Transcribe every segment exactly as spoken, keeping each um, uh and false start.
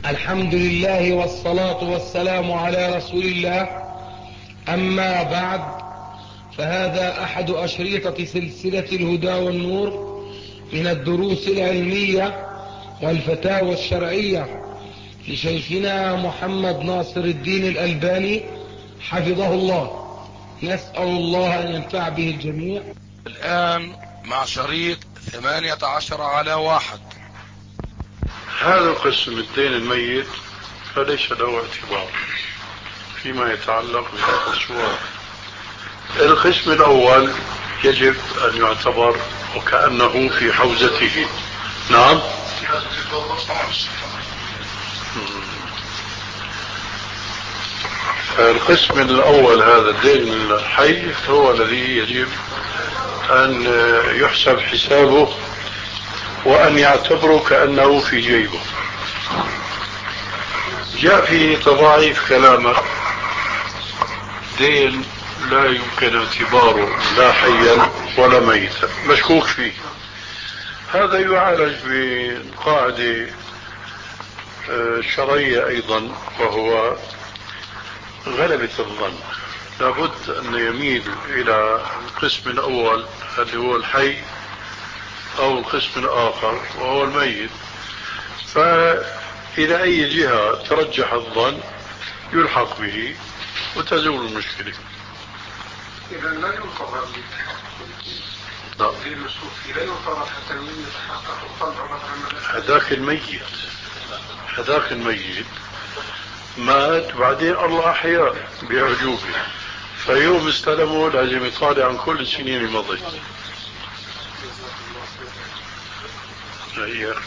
الحمد لله والصلاة والسلام على رسول الله. أما بعد، فهذا أحد أشريطة سلسلة الهدى والنور من الدروس العلمية والفتاوى الشرعية لشيخنا محمد ناصر الدين الألباني حفظه الله. نسأل الله أن ينفع به الجميع. الآن مع شريط ثمانية عشر على واحد. هذا القسم الدين الميت فليس له اعتبار فيما يتعلق بالتصور. القسم الأول يجب أن يعتبر وكأنه في حوزته. نعم. القسم الأول هذا الدين الحي هو الذي يجب أن يحسب حسابه وأن يعتبره كأنه في جيبه. جاء في تضاعيف كلامه دين لا يمكن اعتباره لا حيا ولا ميتا مشكوك فيه. هذا يعالج بقاعدة شرعية أيضا، وهو غلبة الظن. لابد أن يميل إلى القسم الأول اللي هو الحي أو القسم الآخر وهو الميت، فإلى أي جهة ترجح الظن يلحق به وتزول المشكلة. إذا لا ينتظر لا ينتظر حتى يتحقق الطلع مثلا. هذاك الميت هذاك الميت مات بعدين الله أحياه بإعجوبه، فيوم استلمه لازم يطالع عن كل السنين اللي مضت. هي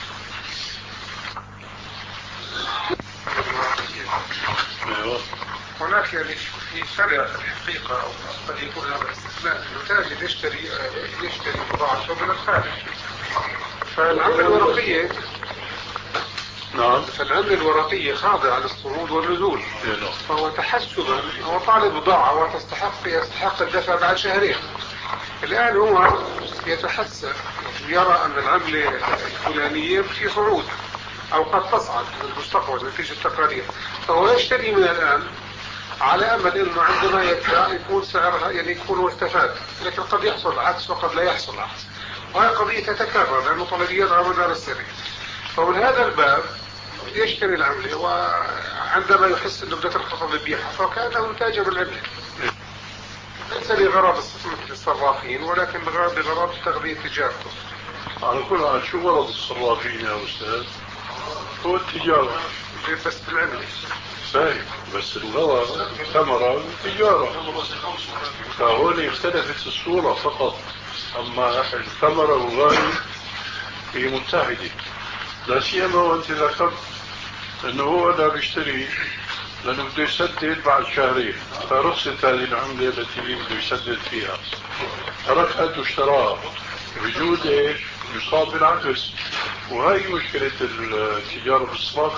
هناك يعني في فرق في الحقيقة، أو قد يكون هذا استثناء. التاجر يشتري يشتري بضاعته من الخارج، فالعملة الورقية نعم فالعملة الورقية خاضعة للصعود والنزول، فهو تحسبا هو طالب بضاعة وتستحق يستحق الدفع بعد شهرين. الآن هو يتحسب يرى أن العملة الفلانية في صعود أو قد تصعد في المستقبل نتيجة التقارير، فهو يشتري من الآن على أمل أنه عندما يدفع يكون سعرها يعني يكون استفاد، لكن قد يحصل العكس وقد لا يحصل العكس، وهي قضية تتكرر لأنه طلبيات على مدار السنة. فمن هذا الباب يشتري العملة، وعندما يحس أنه بدأت تنخفض البيعة فكأنه تاجر العملة، ليس لغرض مثل الصرافين ولكن بغرض تغذية تجارته. على كل حال شو غرض الصرافين يا أستاذ؟ هو التجارة بس بالعملة. فاهم، بس الغرض ثمرة التجارة، فهون اختلفت الصورة فقط. أما الثمرة والغاية هي متحدة، لا سيما وانت ذكرت انه هو لا بيشتري لانه بده يسدد بعد شهرين، فرخصت هذه العملة التي بده يسدد فيها، تركت واشتراها بجوز ايش؟ يصاب بالعكس. وهي مشكلة التجارة بالصرافة.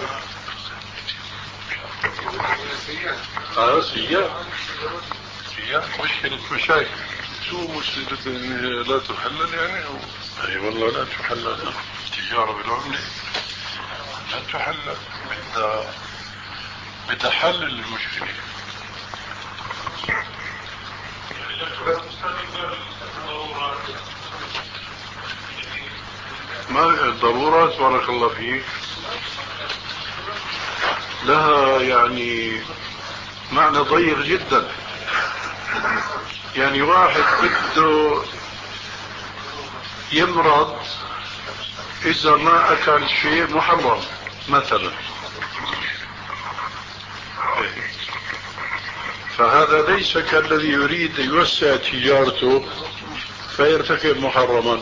اه سيئة سيئة مشكلة مشاكل. شو مشكلة لا تحلل يعني؟ اي والله لا تحلل التجارة بالعملة، لا تحلل، بدها بدها حل المشكلة. ما الضرورات بارك الله فيك لها يعني معنى ضيق جدا. يعني واحد بده يمرض إذا ما أكل شيء محرم مثلا، فهذا ليس كالذي يريد يوسع تجارته فيرتكب محرما.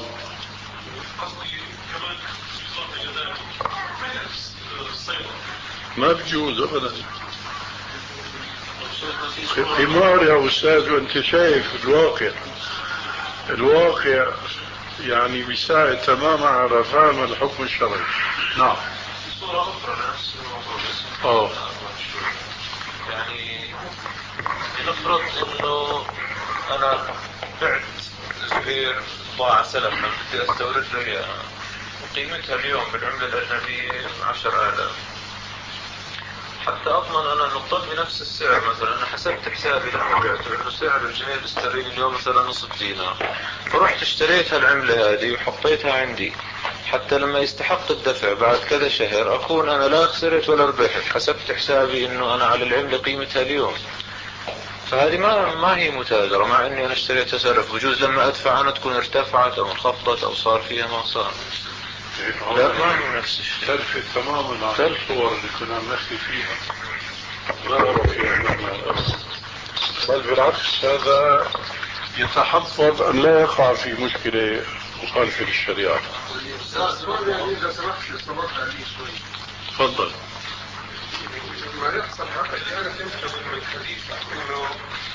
ما بجوز أبدا. حمار يا أستاذ، وأنت شايف الواقع الواقع يعني بيساعد تماما على فهم الحكم الشرعي. نعم. اه يعني لنفرض انه انا بعت زهير بضاعة سلفا بدي استورد له اياها وقيمتها اليوم بالعملة الاجنبية عشر الاف، حتى أضمن أنا أنه طب بنفس السعر. مثلا أنا حسبت حسابي لما بعته إنه سعر الجنيه الاسترليني اليوم مثلا نصف دينار، فرحت اشتريت هالعملة هذه وحطيتها عندي حتى لما يستحق الدفع بعد كذا شهر أكون أنا لا خسرت ولا ربحت، حسبت حسابي إنه أنا على العملة قيمتها اليوم. فهذه ما ما هي متاجرة، مع إني أنا اشتريتها سلف، وجوز لما أدفع أنا تكون ارتفعت أو انخفضت أو صار فيها ما صار. لا ما هي نفس الشيء، تلفت تماما عن الصور اللي كنا نحكي فيها. لا أرى فيها معنى، بل بالعكس هذا يتحفظ أن لا يقع في مشكلة مخالفة للشريعة. تفضل. ما يحصل هذا كان ينتبه من الحديث انه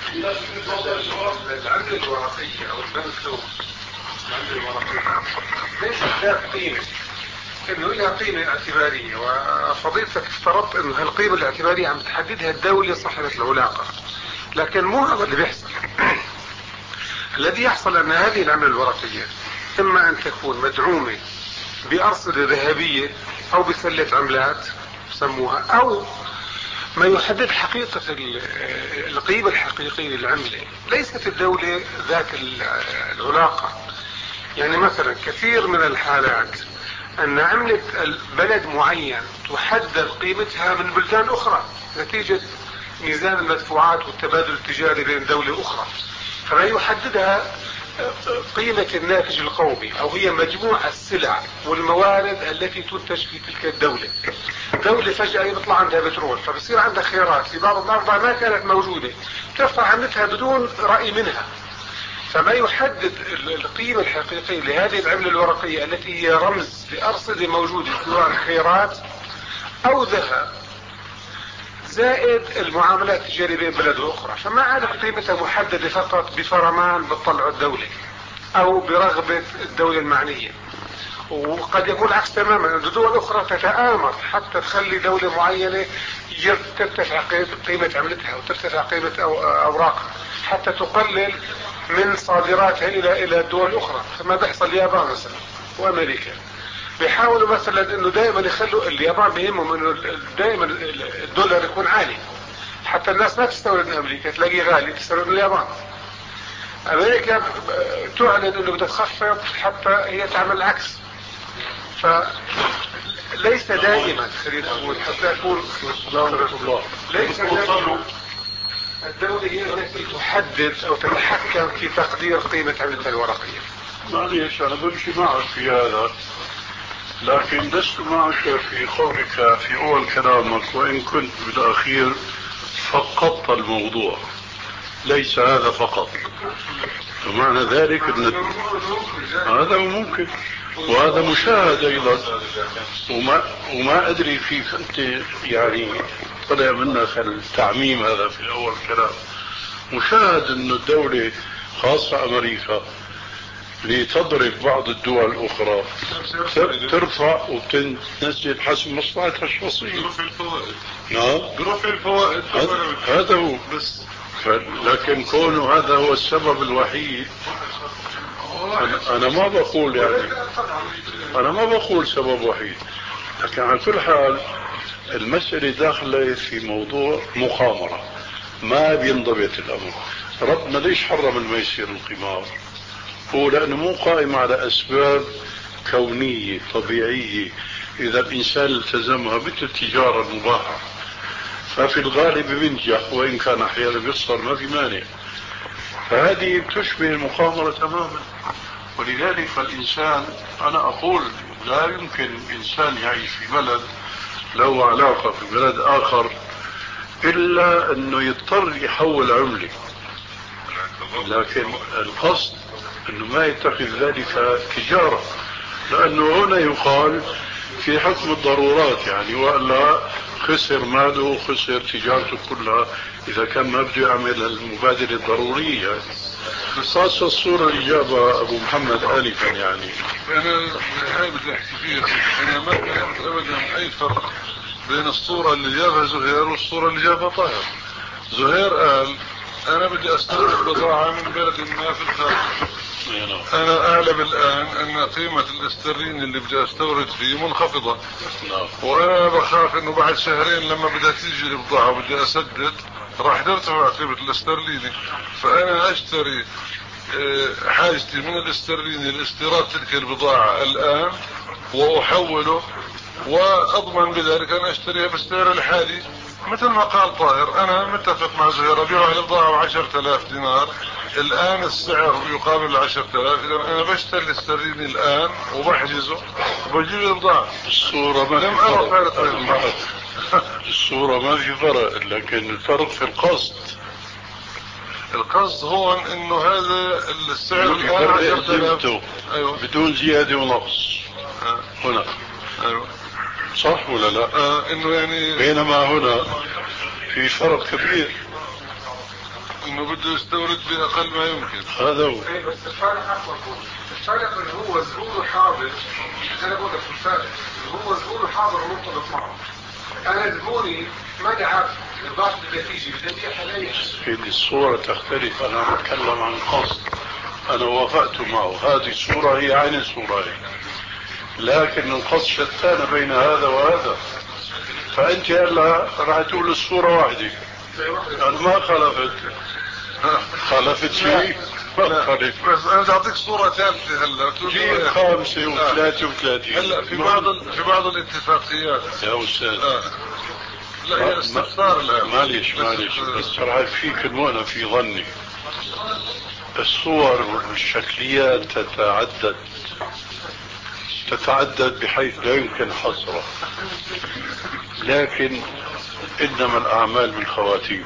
العملة الورقية او البنك العملة الورقية ليست ذات قيمة، انه لها قيمة اعتبارية، وفضيلتك افترضت انه هالقيمة الاعتبارية عم تحددها الدولة صاحبة العلاقة، لكن مو هذا اللي بيحصل. الذي يحصل ان هذه العملة الورقية اما ان تكون مدعومة بأرصدة ذهبية او بسلة عملات سموها، او ما يحدد حقيقة القيمة الحقيقية للعملة ليست الدولة ذات العلاقة. يعني مثلا كثير من الحالات ان عملة بلد معين تحدد قيمتها من بلدان اخرى نتيجة ميزان المدفوعات والتبادل التجاري بين دولة اخرى، فما يحددها قيمة الناتج القومي او هي مجموع السلع والموارد التي تنتج في تلك الدولة. دولة فجأة يطلع عندها بترول فبصير عندها خيارات في بعض الأرض ما كانت موجودة ترفع عملتها بدون رأي منها، فما يحدد القيمة الحقيقية لهذه العملة الورقية التي هي رمز لأرصدة موجودة سواء خيارات أو ذهب زائد المعاملات التجارية بين بلد وأخرى، فما عادت قيمتها محددة فقط بفرمان بتطلع الدولة أو برغبة الدولة المعنية. وقد يكون العكس تماما، ان دول اخرى تتآمر حتى تخلي دولة معينة ترتفع قيمة عملتها وترتفع قيمة اوراقها حتى تقلل من صادراتها الى الى الدول الاخرى، كما بيحصل اليابان مثلا وامريكا. بيحاولوا مثلا انه دائما يخلوا اليابان بيهمهم انه دائما الدولار يكون عالي حتى الناس ما تستورد من امريكا، تلاقيه غالي تستورد من اليابان. امريكا تعلن انه بدها تخفض حتى هي تعمل العكس. فليس دائما خلينا نقول حتى يكون ليس دائما الدولة هي التي تحدد او تتحكم في تقدير قيمة عملتها الورقية. معليش انا بمشي معك في هذا، لكن لست معك في قولك في اول كلامك وان كنت بالاخير فقدت الموضوع. ليس هذا فقط، ومعنى ذلك ان هذا ممكن وهذا مشاهد ايضا، وما وما ادري فيك انت يعني طلع منك التعميم هذا في الاول كلام. مشاهد انه الدولة خاصة امريكا لتضرب بعض الدول الاخرى ترفع وتنزل حسب مصلحتها الشخصية. ظروف الفوائد. نعم. ظروف الفوائد. هذا هو. بس لكن كونه هذا هو السبب الوحيد، أنا ما بقول يعني أنا ما بقول سبب وحيد، لكن على كل حال المسألة داخلة في موضوع مخامرة ما بينضبط الأمر. ربنا ليش حرم الميسر القمار؟ هو لأنه مو قائم على أسباب كونية طبيعية إذا الإنسان التزمها مثل التجارة المباحة ففي الغالب بينجح، وإن كان أحيانا بيخسر ما في مانع. فهذه بتشبه المخامرة تماما. ولذلك فالإنسان أنا أقول لا يمكن إنسان يعيش في بلد له علاقة في بلد آخر إلا أنه يضطر يحول عملة، لكن القصد أنه ما يتخذ ذلك تجارة، لأنه هنا يقال في حكم الضرورات يعني، وإلا خسر ماله وخسر تجارته كلها إذا كان ما بده يعمل المبادرة الضرورية يعني. خاصة الصورة اللي جابها أبو محمد آنفا يعني. أنا هاي بدي أحكي فيها، أنا ما فهمت أبدا أي فرق بين الصورة اللي جابها زهير والصورة اللي جابها طاهر. زهير قال أنا بدي أستورد بضاعة من بلد ما في الخارج، انا اعلم الان ان قيمة الاسترليني اللي بدي استورد فيه منخفضة، وانا بخاف انه بعد شهرين لما بدها تيجي البضاعة وبدي اسدد راح ترتفع قيمة الاسترليني، فانا اشتري حاجتي من الاسترليني لاستيراد تلك البضاعة الان واحوله، واضمن بذلك ان اشتريها بالسعر الحالي. مثل ما قال طاهر، انا متفق مع زهير، ابيع البضاعة بعشرة الاف دينار، الان السعر يقابل العشرة الاف، اذا انا بشتري الاسترليني الان وبحجزه وبجيب البضاعة. الصورة ما في فرق، الصورة ما في فرق، لكن الفرق في القصد. القصد هون انه هذا السعر الان عشرة الاف. أيوة. بدون زيادة ونقص. أه. هنا. ايوه صح ولا لا؟ آه انه يعني بينما هنا في فرق كبير، انه بده يستورد باقل ما يمكن. هذا هو. ايه بس الفرق اكبر، الفرق اللي هو زبونه حاضر، انا بقول لك الفرق اللي هو زبونه حاضر مرتبط معه. انا زبوني ما عارف الضغط اللي تيجي بدي ابيعها لي. في الصورة تختلف، انا بتكلم عن قصد، انا وافقت معه، هذه الصورة هي عين الصورة هي. لكن القصد شتان بين هذا وهذا، فانت هلا راح تقول الصورة واحدة، انا ما خالفت خالفت شيء ما خالف. بس انا بدي اعطيك صورة ثالثة هلا جيب خامسة وثلاثة وثلاثين. هلا في بعض في بعض الاتفاقيات يا استاذ آه. لا هي استفسار الان. معلش معلش بس راح فيك المؤنة في ظني، الصور والشكليات تتعدد تتعدد بحيث لا يمكن حصرها، لكن انما الاعمال بالخواتيم.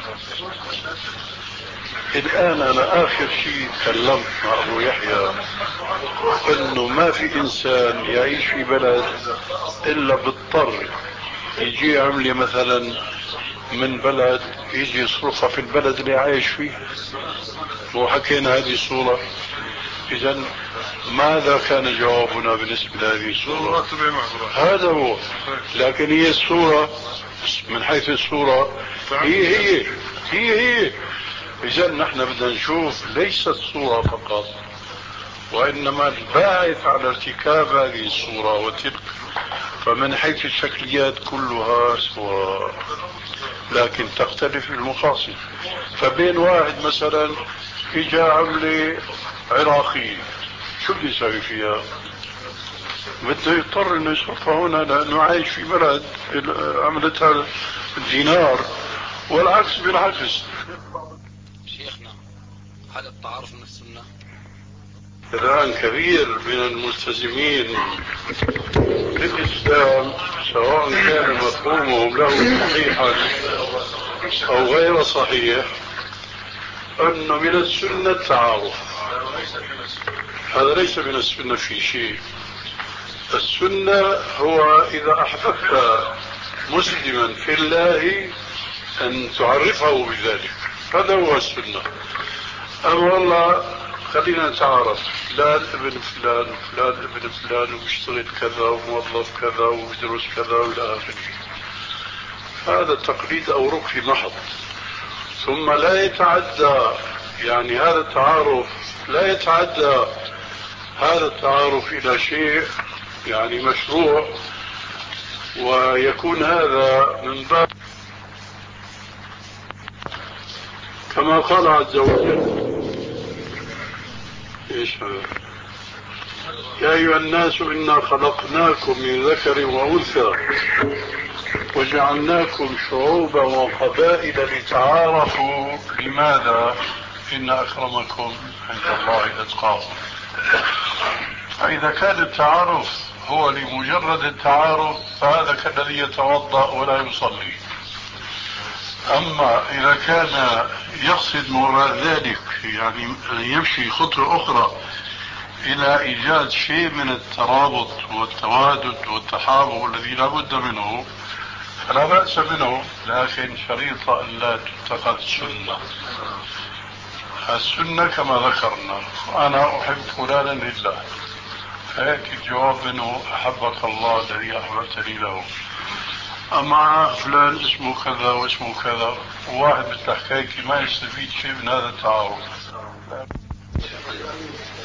الان انا اخر شيء تكلمت مع ابو يحيى انه ما في انسان يعيش في بلد الا بالضطر يجي عملة مثلا من بلد يجي يصرفها في البلد اللي عايش فيه، وحكينا هذه الصورة. اذا ماذا كان جوابنا بالنسبة لهذه الصورة؟ هذا هو. لكن هي الصورة من حيث الصورة هي هي هي هي اذا نحن بدنا نشوف ليس الصورة فقط، وانما الباعث على ارتكاب هذه الصورة وتلك. فمن حيث الشكليات كلها سواء، لكن تختلف المقاصد. فبين واحد مثلا اجى عملة عراقية، شو بده يسوي فيها؟ بده يضطر انه يصرفها هنا لانه عايش في بلد عملتها الدينار، والعكس بالعكس. شيخنا، هل التعارف من السنة؟ الآن كبير من الملتزمين بالإسلام سواء كان مفهومهم له صحيحا أو غير صحيح أنه من السنة التعارف. هذا ليس من السنة في شيء. السنة هو إذا أحببت مسلما في الله أن تعرفه بذلك، هذا هو السنة. أما والله خلينا نتعارف، فلان ابن فلان فلان ابن فلان وبيشتغل كذا وموظف كذا وبيدرس كذا والى اخره، هذا تقليد او ركن محض. ثم لا يتعدى، يعني هذا التعارف لا يتعدى هذا التعارف الى شيء يعني مشروع، ويكون هذا من باب كما قال عز وجل. ايش هذا؟ يا ايها الناس انا خلقناكم من ذكر وانثى وجعلناكم شعوبا وقبائل لتعارفوا. لماذا؟ ان اكرمكم عند الله اتقاكم. فاذا كان التعارف هو لمجرد التعارف فهذا كالذي يتوضا ولا يصلي. اما اذا كان يقصد وراء ذلك يعني يمشي خطوة اخرى الى ايجاد شيء من الترابط والتوادد والتحابب الذي لا بد منه فلا بأس منه، لكن شريطة ان لا تتخذ سنة. السنة كما ذكرنا، انا احب فلانا لله، فيأتي الجواب منه احبك الله الذي احببتني له. أما فلان اسمه كذا واسمه كذا، وواحد مثل حكايتي ما يستفيد شيء من هذا التعارف.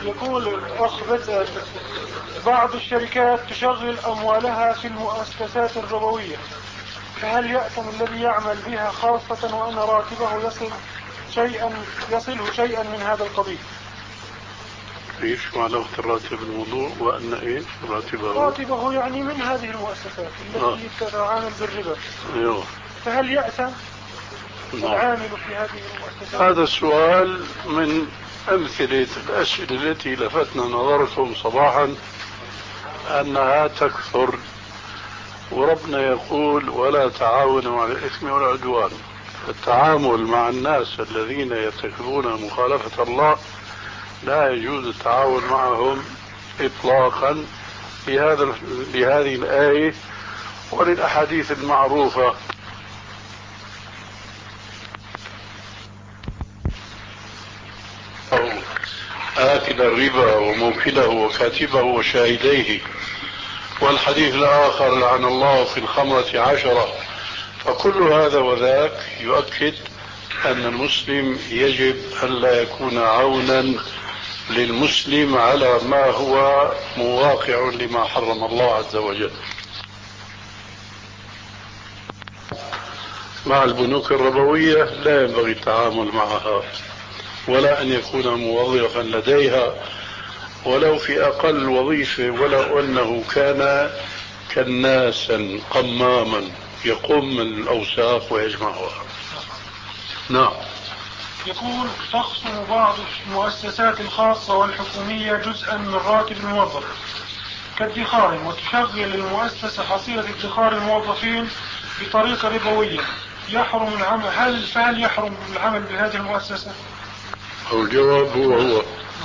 يقول الأخ بسأل: بعض الشركات تشغل أموالها في المؤسسات الربوية، فهل يأثم الذي يعمل بها خاصة وأن راتبه يصل شيئا يصله شيئا من هذا القبيل؟ ايش معنى راتب الموضوع؟ وأن ايه راتبه؟ راتبه يعني من هذه المؤسسات التي آه. تتعامل بالربا. ايوه. فهل يأثم العامل في هذه المؤسسات؟ هذا السؤال من أمثلة الأسئلة التي لفتنا نظركم صباحا أنها تكثر، وربنا يقول: ولا تعاونوا على الإثم والعدوان. التعامل مع الناس الذين يرتكبون مخالفة الله لا يجوز التعاون معهم إطلاقا لهذا لهذه الآية وللأحاديث المعروفة. آكل الربا وموكله وكاتبه وشاهديه، والحديث الآخر: لعن الله في الخمرة عشرة. فكل هذا وذاك يؤكد أن المسلم يجب أن لا يكون عونا للمسلم على ما هو مواقع لما حرم الله عز وجل. مع البنوك الربوية لا ينبغي التعامل معها ولا أن يكون موظفا لديها ولو في أقل وظيفة، ولو أنه كان كناسا قماما يقوم من الأوساخ ويجمعها. نعم. يقول: تخصم بعض المؤسسات الخاصة والحكومية جزءا من راتب الموظف كادخار، وتشغل المؤسسة حصيلة ادخار الموظفين بطريقة ربوية، يحرم العمل هل فهل يحرم العمل بهذه المؤسسة؟ الجواب هو هو.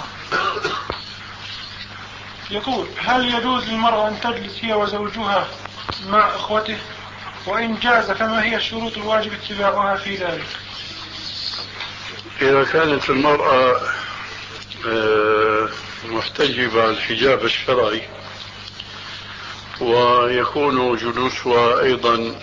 يقول: هل يجوز للمرأة أن تجلس هي وزوجها مع إخوته؟ وإن جاز فما هي الشروط الواجب اتباعها في ذلك؟ إذا كانت المرأة محتجبة الحجاب الشرعي ويكون جلوسها أيضا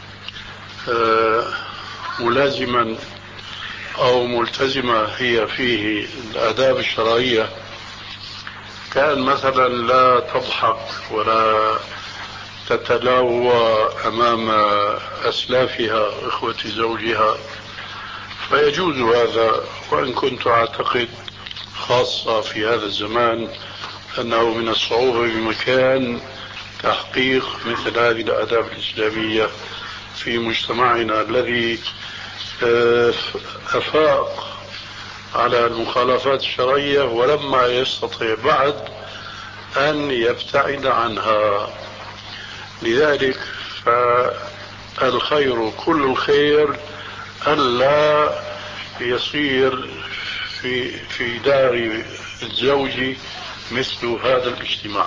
ملازما أو ملتزمة هي فيه الآداب الشرعية، كان مثلا لا تضحك ولا تتلاوى أمام أسلافها إخوة زوجها، فيجوز هذا. وإن كنت أعتقد خاصة في هذا الزمان أنه من الصعوبة بمكان تحقيق مثل هذه الآداب الإسلامية في مجتمعنا الذي أفاق على المخالفات الشرعية ولما يستطيع بعد أن يبتعد عنها. لذلك فالخير كل الخير ألا يصير في في دار الزوج مثل هذا الاجتماع.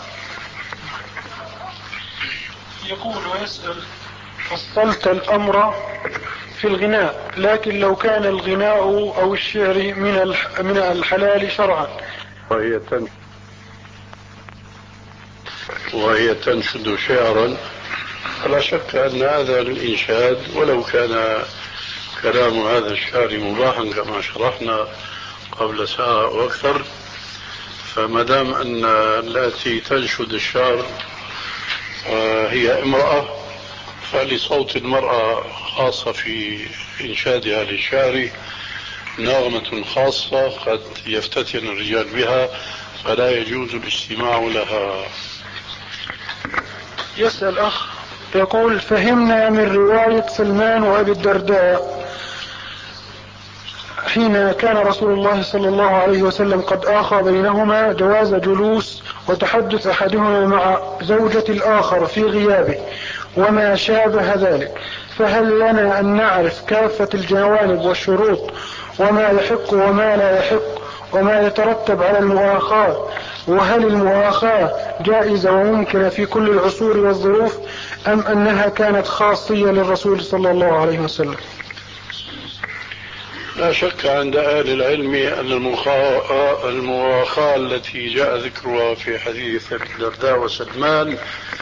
يقول ويسأل: فصلت الأمر في الغناء، لكن لو كان الغناء أو الشعر من من الحلال شرعا وهي تنشد وهي تنشد شعرا، فلا شك أن هذا للإنشاد، ولو كان كلام هذا الشعر مباحا كما شرحنا قبل ساعة وأكثر، فما دام أن التي تنشد الشعر هي امرأة، فلصوت المرأة خاصة في إنشادها للشعر نغمة خاصة قد يفتتن الرجال بها، فلا يجوز الاستماع لها. يسأل أخ يقول: فهمنا من رواية سلمان وأبي الدرداء حين كان رسول الله صلى الله عليه وسلم قد آخى بينهما جواز جلوس وتحدث أحدهما مع زوجة الآخر في غيابه وما شابه ذلك، فهل لنا أن نعرف كافة الجوانب والشروط وما يحق وما لا يحق وما يترتب على المؤاخاة؟ وهل المؤاخاة جائزة وممكنة في كل العصور والظروف أم أنها كانت خاصية للرسول صلى الله عليه وسلم؟ لا شك عند أهل العلم أن المؤاخاة التي جاء ذكرها في حديث الدرداء وسلمان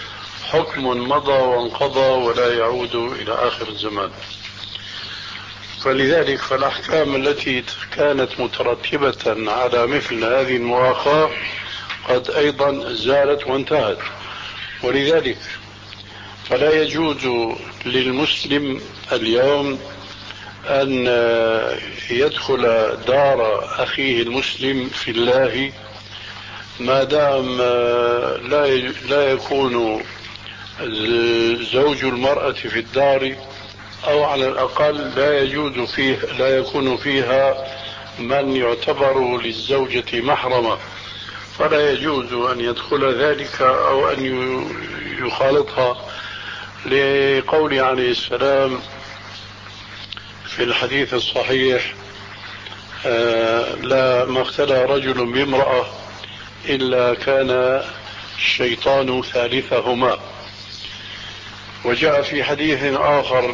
حكم مضى وانقضى ولا يعود إلى آخر الزمان. فلذلك فالأحكام التي كانت مترتبة على مثل هذه المؤاخاة قد أيضا زالت وانتهت. ولذلك فلا يجوز للمسلم اليوم أن يدخل دار أخيه المسلم في الله ما دام لا لا يكون زوج المرأة في الدار، أو على الأقل لا يجوز فيه لا يكون فيها من يعتبر للزوجة محرما، فلا يجوز أن يدخل ذلك أو أن يخالطها، لقول عليه السلام في الحديث الصحيح: آه لا ما اختلى رجل بامرأة إلا كان الشيطان ثالثهما. وجاء في حديث آخر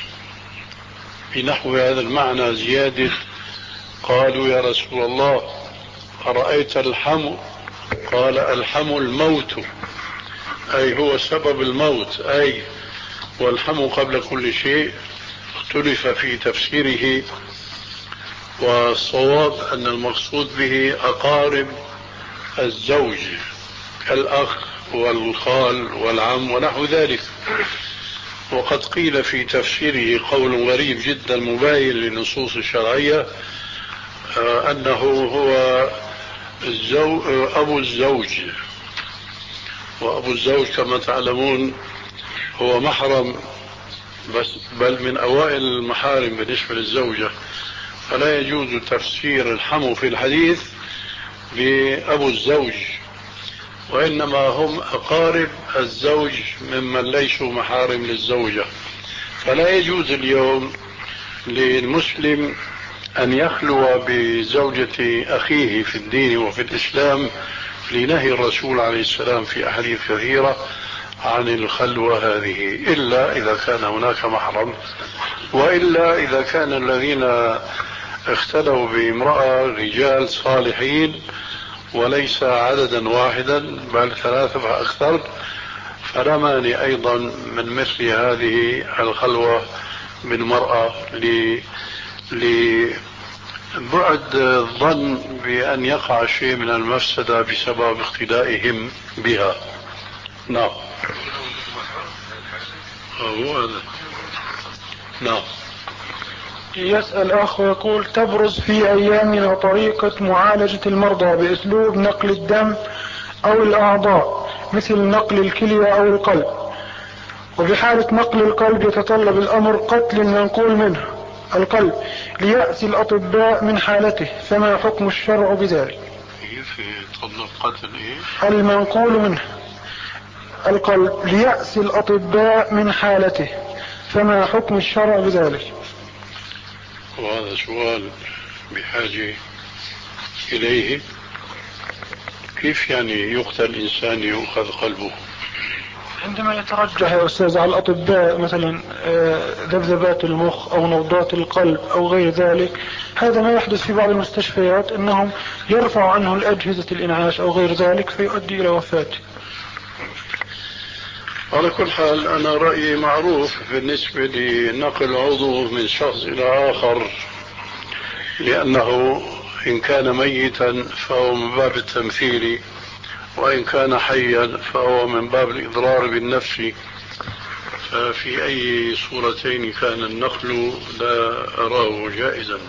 بنحو هذا المعنى زيادة: قالوا يا رسول الله أرأيت الحم؟ قال: الحم الموت، أي هو سبب الموت، أي والحم قبل كل شيء. اختلف في تفسيره، والصواب أن المقصود به أقارب الزوج كالأخ والخال والعم ونحو ذلك. وقد قيل في تفسيره قول غريب جدا مباين للنصوص الشرعية، أنه هو الزو... أبو الزوج، وأبو الزوج كما تعلمون هو محرم، بس بل من أوائل المحارم بالنسبة للزوجة، فلا يجوز تفسير الحمو في الحديث بأبو الزوج، وإنما هم أقارب الزوج ممن ليسوا محارم للزوجة. فلا يجوز اليوم للمسلم أن يخلو بزوجة أخيه في الدين وفي الإسلام، لنهي الرسول عليه السلام في أحاديث كثيرة عن الخلوة هذه، إلا إذا كان هناك محرم، وإلا إذا كان الذين اختلوا بامرأة رجال صالحين وليس عددا واحدا بل ثلاثة فأكثر، فلا مانع أيضا من مثل هذه الخلوة بالمرأة لبعد الظن بأن يقع شيء من المفسدة بسبب اقتدائهم بها. نعم. هو هذا. نعم. يسأل أخ ويقول: تبرز في أيامنا طريقة معالجة المرضى بأسلوب نقل الدم أو الأعضاء مثل نقل الكلية أو القلب، وبحالة نقل القلب يتطلب الأمر قتل المنقول منه القلب ليأتي الأطباء من حالته، فما حكم الشرع بذلك؟ كيف يتطلب قتل إيه؟ المنقول منه القلب ليأتي الأطباء من حالته، فما حكم الشرع بذلك؟ وهذا سؤال بحاجة إليه. كيف يعني يقتل إنسان يؤخذ قلبه؟ عندما يترجح يا أستاذ على الأطباء مثلا ذبذبات المخ أو نبضات القلب أو غير ذلك، هذا ما يحدث في بعض المستشفيات، أنهم يرفعوا عنه الأجهزة الإنعاش أو غير ذلك فيؤدي إلى وفاته. على كل حال أنا رأيي معروف بالنسبة لنقل عضو من شخص إلى آخر، لأنه إن كان ميتا فهو من باب التمثيل، وإن كان حيا فهو من باب الإضرار بالنفس، ففي أي صورتين كان النقل لا أراه جائزا.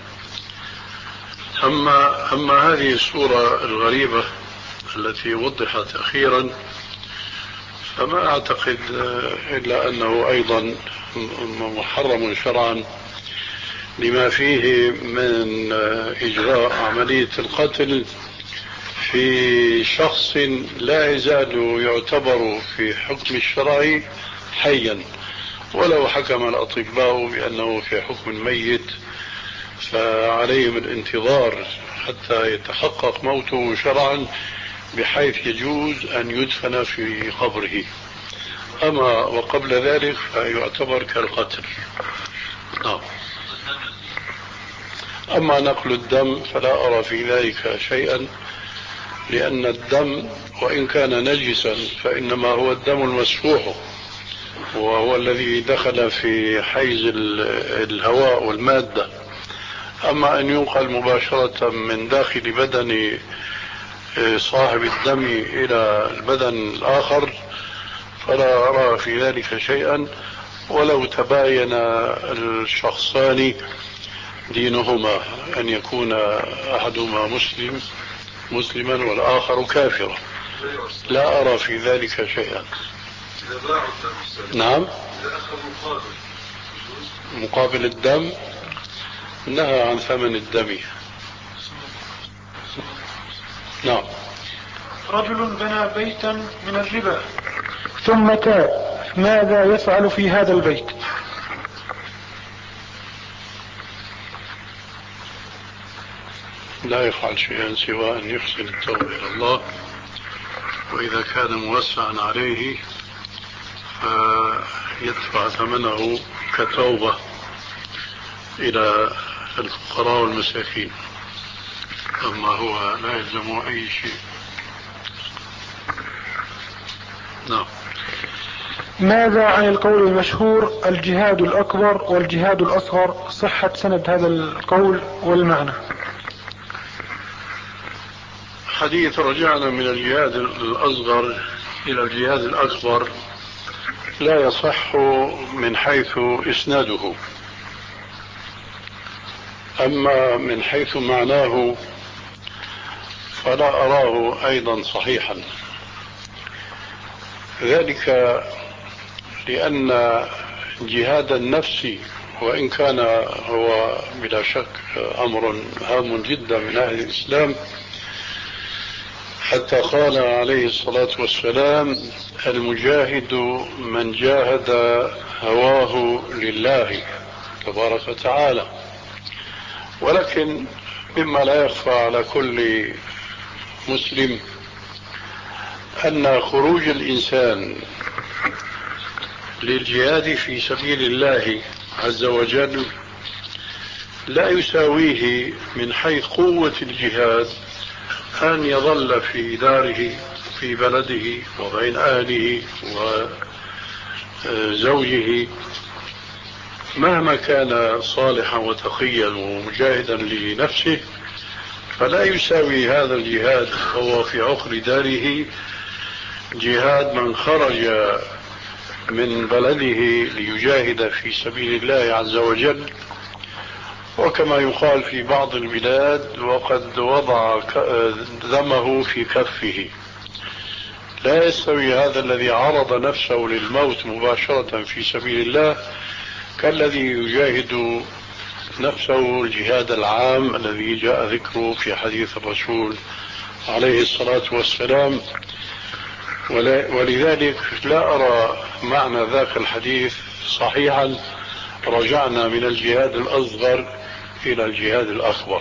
أما, أما هذه الصورة الغريبة التي وضحت أخيرا فما أعتقد إلا أنه أيضا محرم شرعا، لما فيه من إجراء عملية القتل في شخص لا يزال يعتبر في حكم الشرع حيا، ولو حكم الأطباء بأنه في حكم ميت فعليهم الانتظار حتى يتحقق موته شرعا، بحيث يجوز أن يدفن في قبره. أما وقبل ذلك فيعتبر كالقتل. نعم. أما نقل الدم فلا أرى في ذلك شيئا، لأن الدم وإن كان نجسا فإنما هو الدم المسفوح، وهو الذي دخل في حيز الهواء والمادة. أما أن ينقل مباشرة من داخل بدن صاحب الدم إلى البدن الآخر فلا أرى في ذلك شيئا، ولو تباين الشخصان دينهما، أن يكون أحدهما مسلم مسلما والآخر كافرا، لا أرى في ذلك شيئا. نعم، مقابل الدم نهى عن ثمن الدم. نعم. رجل بنى بيتا من الربا ثم تاب، ماذا يفعل في هذا البيت؟ لا يفعل شيئا سوى أن يحسن التوبة إلى الله، وإذا كان موسعا عليه فيدفع ثمنه كتوبة إلى الفقراء والمساكين، أما هو لا يلزم أي شيء. نعم. ماذا عن القول المشهور الجهاد الأكبر والجهاد الأصغر؟ صحة سند هذا القول والمعنى. حديث رجعنا من الجهاد الأصغر إلى الجهاد الأكبر لا يصح من حيث إسناده، أما من حيث معناه فلا أراه أيضا صحيحا، ذلك لأن جهاد النفس وإن كان هو بلا شك أمر هام جدا من أهل الإسلام، حتى قال عليه الصلاة والسلام: المجاهد من جاهد هواه لله تبارك وتعالى. ولكن مما لا يخفى على كل مسلم أن خروج الإنسان للجهاد في سبيل الله عز وجل لا يساويه من حيث قوة الجهاد أن يظل في داره في بلده وبين أهله وزوجه مهما كان صالحا وتقيا ومجاهدا لنفسه، فلا يساوي هذا الجهاد وهو في عقر داره جهاد من خرج من بلده ليجاهد في سبيل الله عز وجل. وكما يقال في بعض البلاد: وقد وضع دمه في كفه. لا يستوي هذا الذي عرض نفسه للموت مباشرة في سبيل الله كالذي يجاهد نفسه الجهاد العام الذي جاء ذكره في حديث الرسول عليه الصلاة والسلام. ولذلك لا أرى معنى ذاك الحديث صحيحا: رجعنا من الجهاد الأصغر إلى الجهاد الأكبر.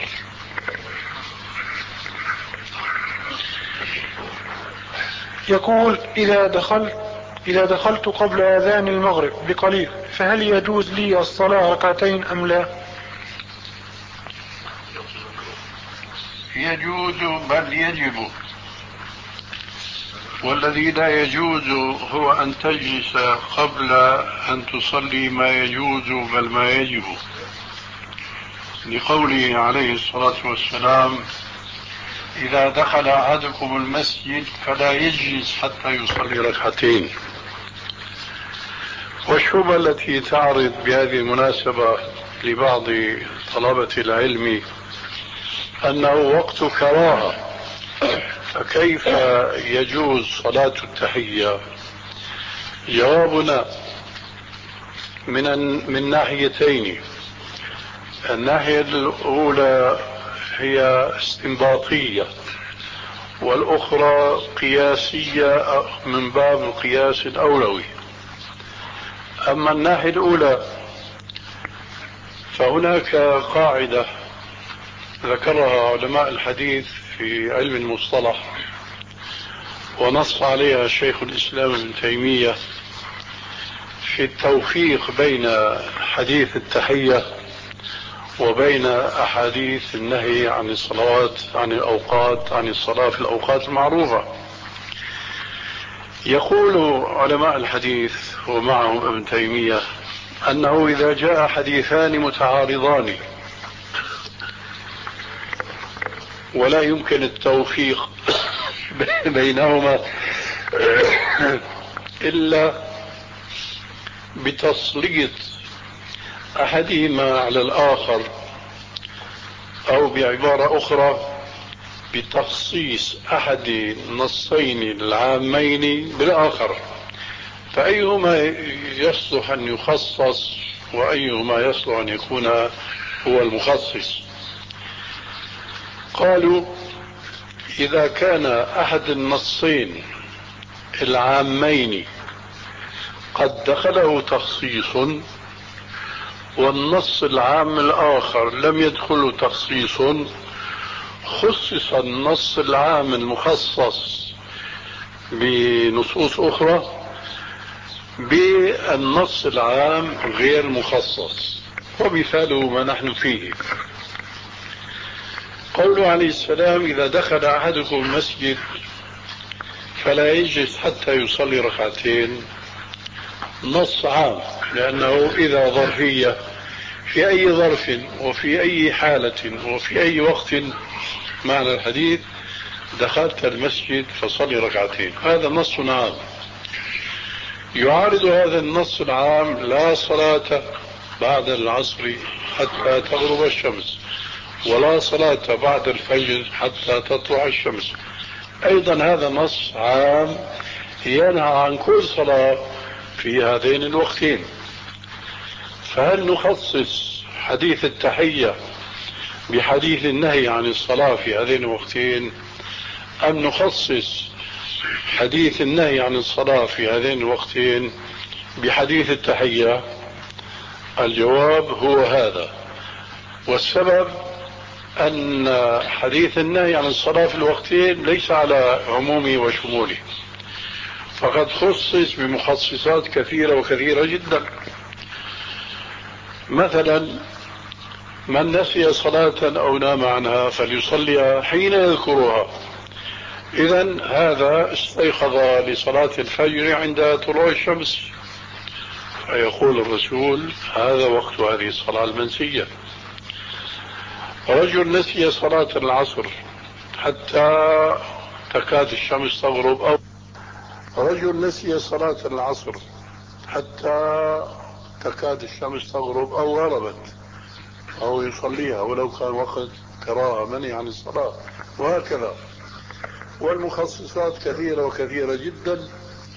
يقول: إذا دخلت إذا دخلت قبل أذان المغرب بقليل فهل يجوز لي الصلاة ركعتين أم لا؟ يجوز، بل يجب. والذي لا يجوز هو أن تجلس قبل أن تصلي ما يجوز بل ما يجب، لقوله عليه الصلاة والسلام: إذا دخل أحدكم المسجد فلا يجلس حتى يصلي ركعتين. والشبهة التي تعرض بهذه المناسبة لبعض طلبة العلم أنه وقت كراهة، فكيف يجوز صلاة التحية؟ جوابنا من من ناحيتين. الناحية الأولى هي استنباطية، والأخرى قياسية من باب القياس الأولوي. أما الناحية الأولى فهناك قاعدة ذكرها علماء الحديث في علم المصطلح ونص عليها شيخ الإسلام ابن تيمية في التوفيق بين حديث التحية وبين أحاديث النهي عن الصلوات عن الأوقات عن الصلاة في الأوقات المعروفة. يقول علماء الحديث: ومعهم ابن تيمية أنه إذا جاء حديثان متعارضان ولا يمكن التوفيق بينهما إلا بتسليط أحدهما على الآخر، أو بعبارة أخرى بتخصيص أحد النصين العامين بالآخر، فأيهما يصلح أن يخصص وأيهما يصلح أن يكون هو المخصص؟ قالوا إذا كان أحد النصين العامين قد دخله تخصيص والنص العام الآخر لم يدخله تخصيص، خصص النص العام المخصص بنصوص أخرى بالنص العام غير مخصص. ومثاله ما نحن فيه قوله عليه السلام: إذا دخل أحدكم المسجد فلا يجلس حتى يصلي ركعتين. نص عام، لأنه إذا ظرفية في أي ظرف وفي أي حالة وفي أي وقت معنى الحديث دخلت المسجد فصلي ركعتين، هذا نص عام. يعارض هذا النص العام: لا صلاة بعد العصر حتى تغرب الشمس، ولا صلاة بعد الفجر حتى تطلع الشمس. أيضا هذا نص عام ينهى عن كل صلاة في هذين الوقتين. فهل نخصص حديث التحية بحديث النهي عن الصلاة في هذين الوقتين، أم نخصص حديث النهي عن الصلاة في هذين الوقتين بحديث التحية؟ الجواب هو هذا. والسبب أن حديث النهي عن الصلاة في الوقتين ليس على عمومه وشموله، فقد خصص بمخصصات كثيرة وكثيرة جدا. مثلا من نسي صلاة أو نام عنها فليصليها حين يذكرها. إذن هذا استيقظ لصلاة الفجر عند طلوع الشمس، فيقول الرسول: هذا وقت هذه الصلاة المنسية. رجل نسي صلاة العصر حتى تكاد الشمس تغرب، أو رجل نسي صلاة العصر حتى تكاد الشمس تغرب أو غربت، أو يصليها ولو كان وقت كراهة مني عن الصلاة، وهكذا. والمخصصات كثيرة وكثيرة جدا.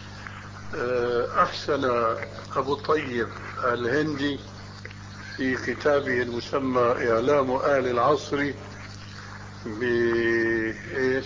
أحسن أبو الطيب الهندي في كتابه المسمى إعلام آل العصر بإيش؟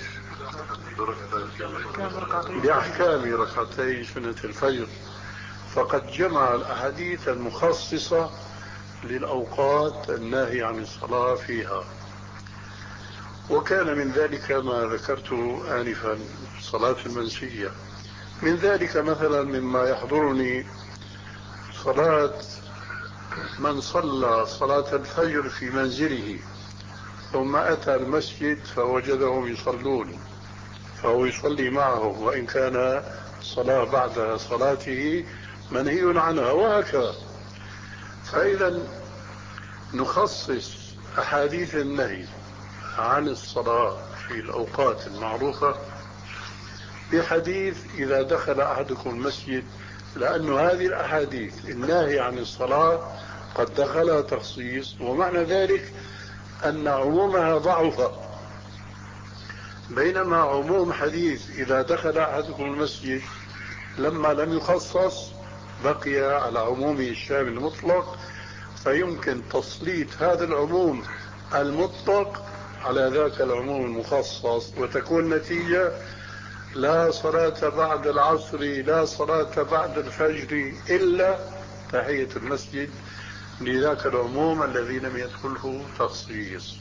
بأحكام ركعتي سنة الفجر، فقد جمع الأحاديث المخصصة للأوقات الناهي عن الصلاة فيها. وكان من ذلك ما ذكرته آنفا، صلاة المنسية. من ذلك مثلا مما يحضرني صلاة من صلى صلاة الفجر في منزله ثم أتى المسجد فوجدهم يصلون، فهو يصلي معهم وإن كان صلاة بعد صلاته منهي عنها، وهكذا. فإذا نخصص أحاديث النهي عن الصلاة في الأوقات المعروفة بحديث إذا دخل أحدكم المسجد، لأن هذه الأحاديث النهي عن الصلاة قد دخلها تخصيص، ومعنى ذلك أن عمومها ضعف، بينما عموم حديث إذا دخل أحدكم المسجد لما لم يخصص بقي على عمومه الشامل المطلق، فيمكن تسليط هذا العموم المطلق على ذاك العموم المخصص، وتكون نتيجة: لا صلاة بعد العصر، لا صلاة بعد الفجر إلا تحية المسجد، لذاك العموم الذي لم يدخله تخصيص.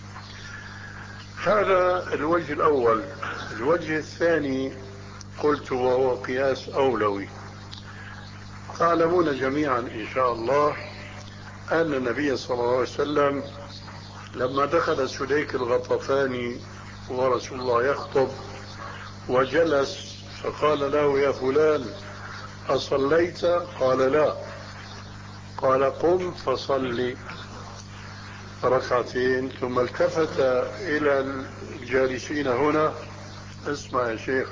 هذا الوجه الأول. الوجه الثاني قلت وهو قياس أولوي. تعلمون جميعا إن شاء الله أن النبي صلى الله عليه وسلم لما دخل سليك الغطفاني ورسول الله يخطب وجلس، فقال له: يا فلان، أصليت؟ قال لا. قال قم فصلي ركعتين. ثم التفت إلى الجالسين هنا، اسمع يا شيخ،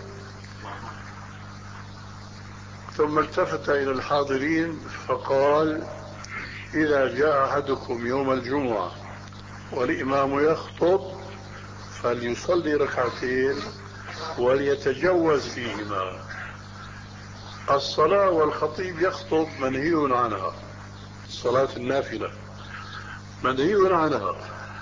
ثم التفت إلى الحاضرين فقال إذا جاء أحدكم يوم الجمعة والإمام يخطب فليصلي ركعتين وليتجوز فيهما. الصلاة والخطيب يخطب منهي عنها، صلاة النافلة منهي عنها.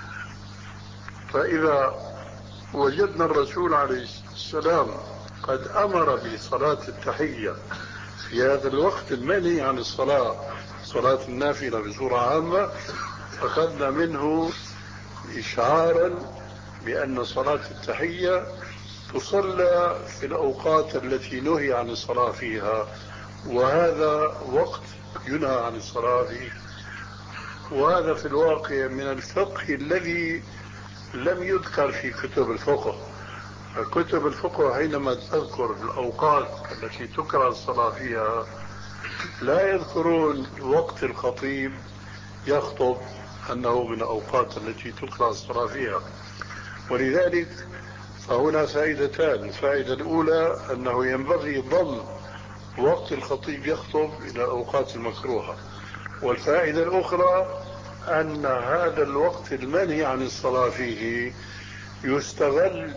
فإذا وجدنا الرسول عليه السلام قد أمر بصلاة التحية في هذا الوقت المنهي عن الصلاة، صلاة النافلة بصورة عامة، أخذنا منه إشعارا بأن صلاة التحية تصلى في الأوقات التي نهي عن الصلاة فيها، وهذا وقت ينهى عن الصلاة فيه. وهذا في الواقع من الفقه الذي لم يذكر في كتب الفقه. كتب الفقه حينما تذكر الأوقات التي تكره الصلاة فيها لا يذكرون وقت الخطيب يخطب أنه من الأوقات التي تكره الصلاة فيها. ولذلك فهنا فائدتان. الفائدة الأولى أنه ينبغي ضم وقت الخطيب يخطب إلى الأوقات المكروهة. والفائدة الأخرى أن هذا الوقت المنهي عن الصلاة فيه يستغل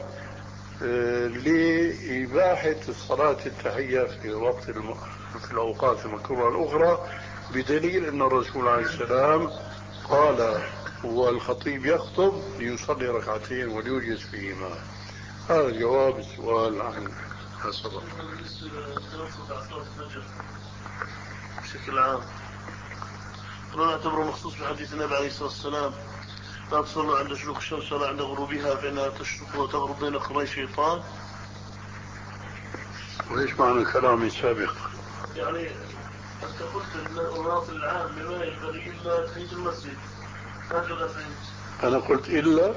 لإباحة الصلاة التحية في وقت الم... في الأوقات المكروهة الأخرى، بدليل أن الرسول عليه السلام قال والخطيب يخطب ليصلي ركعتين وليوجز فيهما. هذا جواب السؤال عن الصلاة. بشكل عام لا نعتبره مخصوص بحديث النبي عليه الصلاة والسلام لا تصلوا عند شروق الشمس ولا عند غروبها فإنها تشرق وتغرب بين قرني شيطان. وإيش معنى كلامي السابق؟ يعني أنت قلت أن الناصر العام ما ينبغي إلا تحية المسجد، هكذا فهمت. أنا قلت إلا؟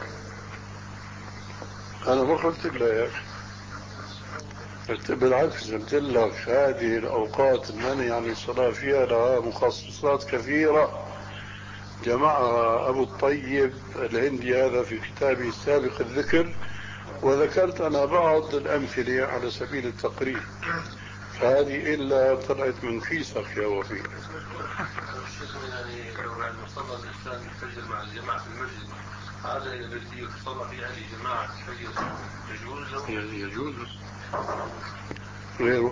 أنا ما قلت إلا يا أخي، بالعكس قلت لك هذه الأوقات المنهي عن الصلاة فيها لها مخصصات كثيرة جمعها أبو الطيب الهندي هذا في كتابه السابق الذكر، وذكرت أنا بعض الأمثلة على سبيل التقريب. فهذه إلا طلعت من كيسك يا وفي. يعني لو يعني صلى الإنسان الفجر مع الجماعة في المسجد هذا الذي يصلى فيه هذه جماعة الفجر يجوز له؟ يجوز غيره.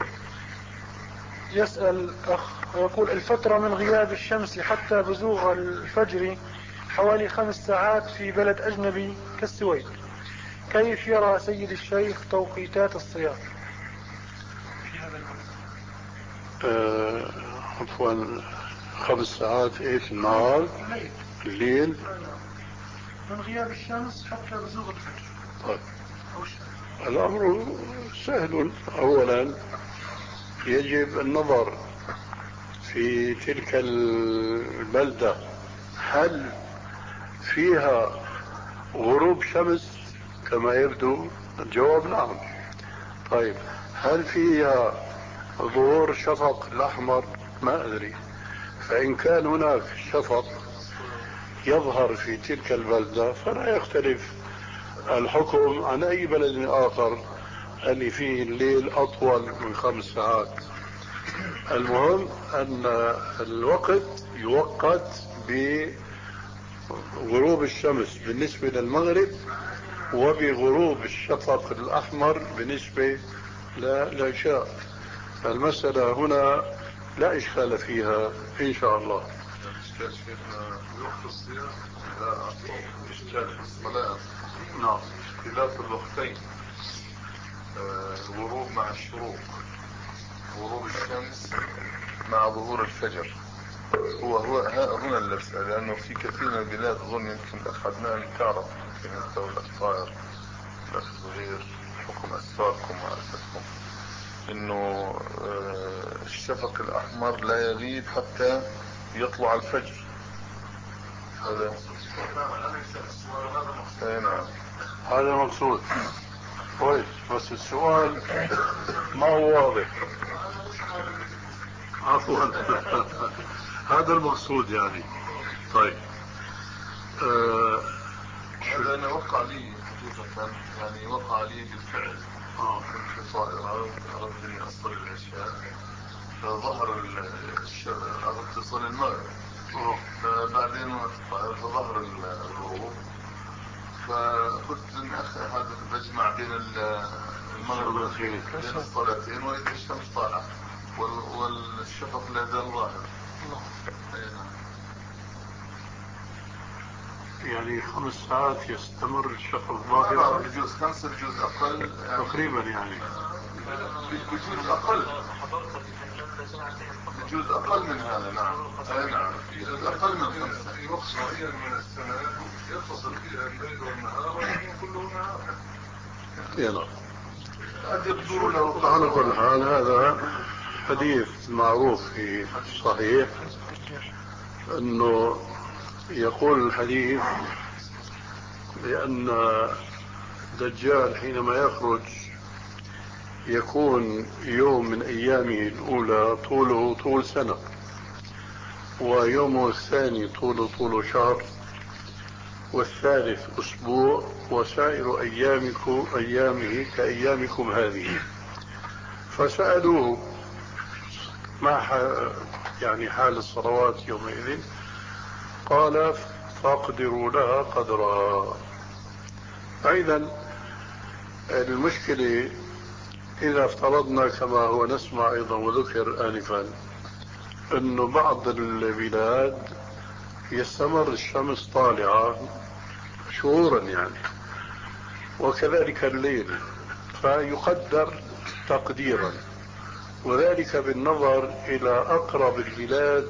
يسأل أخ ويقول الفترة من غياب الشمس حتى بزوغ الفجر حوالي خمس ساعات في بلد أجنبي كالسويد، كيف يرى سيد الشيخ توقيتات الصيام في هذا الوقت؟ آه عفوا خمس ساعات ايه في النهار؟ الليل. الليل من غياب الشمس حتى بزوغ الفجر. طيب الأمر سهل. أولا يجب النظر في تلك البلدة هل فيها غروب شمس كما يبدو؟ الجواب نعم. طيب هل فيها ظهور شفق الأحمر؟ ما أدري. فإن كان هناك شفق يظهر في تلك البلدة فلا يختلف الحكم عن أي بلد آخر اللي فيه الليل أطول من خمس ساعات. المهم أن الوقت يوقت بغروب الشمس بالنسبة للمغرب وبغروب الشفق الأحمر بالنسبة للعشاء. المسألة هنا لا إشكال فيها إن شاء الله. الإشكال شيخنا وقت الصيام لا إشكال في الصلاة. نعم. اختلاف الوقتين، الغروب آه مع الشروق، غروب الشمس مع ظهور الفجر. هو هو هنا اللبس، لأنه في كثير من البلاد أظن يمكن الأخ عدنان تعرف، يمكن أنت والأخ طاهر الأخ زهير حكم أسفاركم وعرفتكم إنه آه الشفق الأحمر لا يغيب حتى يطلع الفجر. هذا نعم هذا المقصود. كويس، بس السؤال ما هو واضح. عفوا. هذا المقصود يعني. طيب آه هذا أنا وقع لي حقيقة، يعني وقع لي بالفعل. آه. كنت في طائرة أردت أني أصل العشاء، فظهر أردت أصل المغرب. آه. فبعدين فظهر الغروب، فقلت ان اخ هذا بجمع بين المغرب بين الصلاتين واذا الشمس طالعه والشفق لا زال ظاهر. يعني خمس ساعات يستمر الشفق ظاهر؟ بجوز خمسة، بجوز اقل تقريبا يعني. بجوز اقل بجوز اقل من هذا. نعم اي نعم بجوز اقل من خمسة. في وقت معين من السنة يتصل فيها الليل والنهار ويكون كله نهار. يلا على كل حال هذا حديث معروف في الصحيح، انه يقول الحديث بان الدجال حينما يخرج يكون يوم من ايامه الاولى طوله طول سنة، ويومه الثاني طوله طول شهر، والثالث اسبوع، وسائر ايامكم ايامه كايامكم هذه. فسألوه ما يعني حال الصلوات يومئذ؟ قال فاقدروا لها قدرها. ايضا المشكلة اذا افترضنا كما هو نسمع ايضا وذكر انفا انه بعض البلاد يستمر الشمس طالعة شهورا يعني، وكذلك الليل، فيقدر تقديرا، وذلك بالنظر الى اقرب البلاد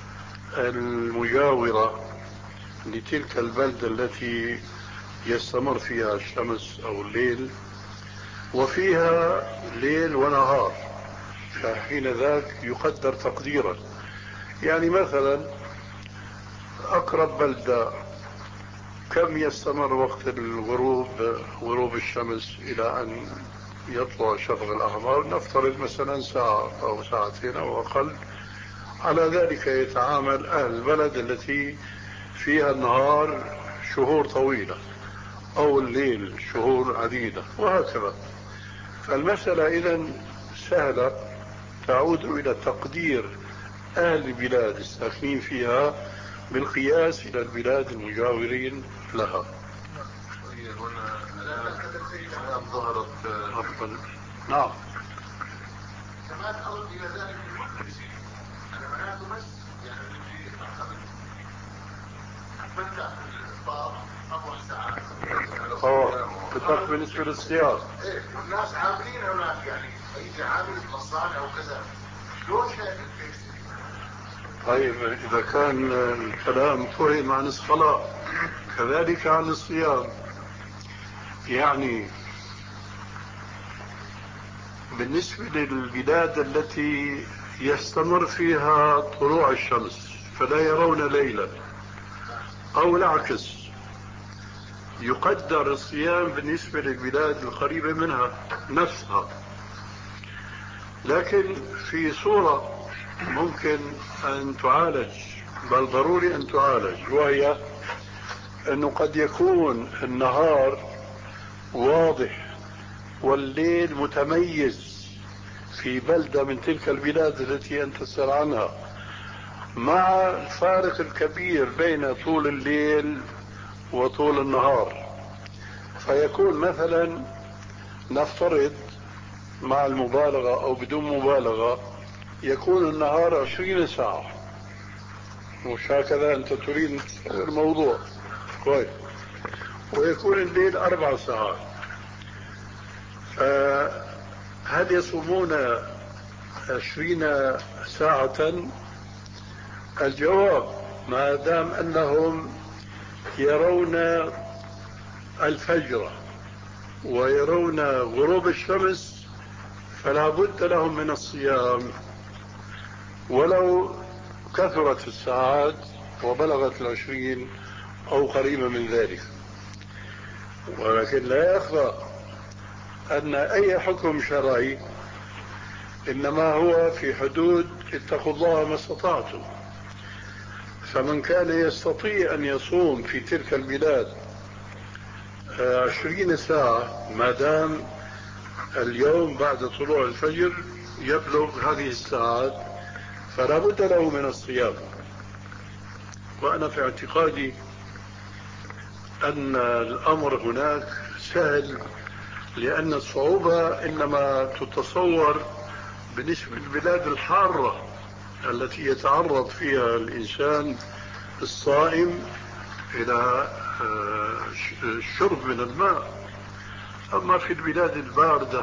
المجاورة لتلك البلدة التي يستمر فيها الشمس او الليل، وفيها ليل ونهار، فحين ذاك يقدر تقديرا. يعني مثلا اقرب بلدة كم يستمر وقت الغروب غروب الشمس الى ان يطلع الشفق الاحمر؟ نفترض مثلا ساعة او ساعتين او اقل. على ذلك يتعامل اهل البلد التي فيها النهار شهور طويلة او الليل شهور عديدة وهكذا. فالمسألة اذن سهلة، تعود الى تقدير اهل البلاد الساكنين فيها بالقياس الى البلاد المجاورين لها. هنا الآن ظهرت نعم كمان أرد إلى ذلك المدرسين أنا معناته بس يعني في ببدأ الإفطار أربع ساعات. اه بالضبط بالنسبة للصيام. إيه والناس عاملين هناك يعني أي عامل مصانع وكذا. شلون شايف الكيس؟ طيب إذا كان الكلام فهم عن الصلاة كذلك عن الصيام. يعني بالنسبة للبلاد التي يستمر فيها طلوع الشمس فلا يرون ليلا، أو العكس يقدر الصيام بالنسبة للبلاد القريبة منها نفسها. لكن في صورة ممكن أن تعالج، بل ضروري أن تعالج، وهي أنه قد يكون النهار واضح والليل متميز في بلدة من تلك البلاد التي أنت تسأل عنها، مع الفارق الكبير بين طول الليل وطول النهار. فيكون مثلا نفترض مع المبالغة أو بدون مبالغة يكون النهار عشرين ساعة، مش هكذا أنت تريد الموضوع كويس، ويكون الليل أربع ساعات. فهل يصومون عشرين ساعة؟ الجواب ما دام أنهم يرون الفجر ويرون غروب الشمس فلا بد لهم من الصيام ولو كثرت الساعات وبلغت العشرين أو قريبة من ذلك. ولكن لا يخفى أن أي حكم شرعي إنما هو في حدود اتقوا الله ما استطعتم. فمن كان يستطيع أن يصوم في تلك البلاد عشرين ساعة ما دام اليوم بعد طلوع الفجر يبلغ هذه الساعات فلا بد له من الصيام. وأنا في اعتقادي أن الأمر هناك سهل، لأن الصعوبة إنما تتصور بالنسبة للبلاد الحارة التي يتعرض فيها الإنسان الصائم إلى الشرب من الماء. أما في البلاد الباردة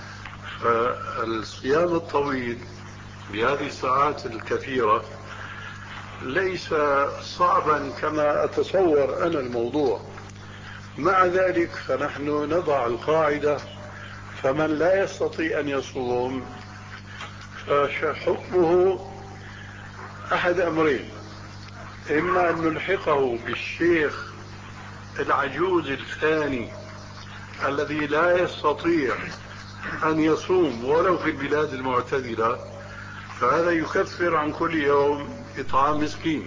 فالصيام الطويل بهذه الساعات الكثيرة ليس صعبا كما أتصور أنا الموضوع. مع ذلك فنحن نضع القاعدة: فمن لا يستطيع أن يصوم فحكمه أحد أمرين: إما أن نلحقه بالشيخ العجوز الثاني الذي لا يستطيع أن يصوم ولو في البلاد المعتدلة، فهذا يكفر عن كل يوم إطعام مسكين.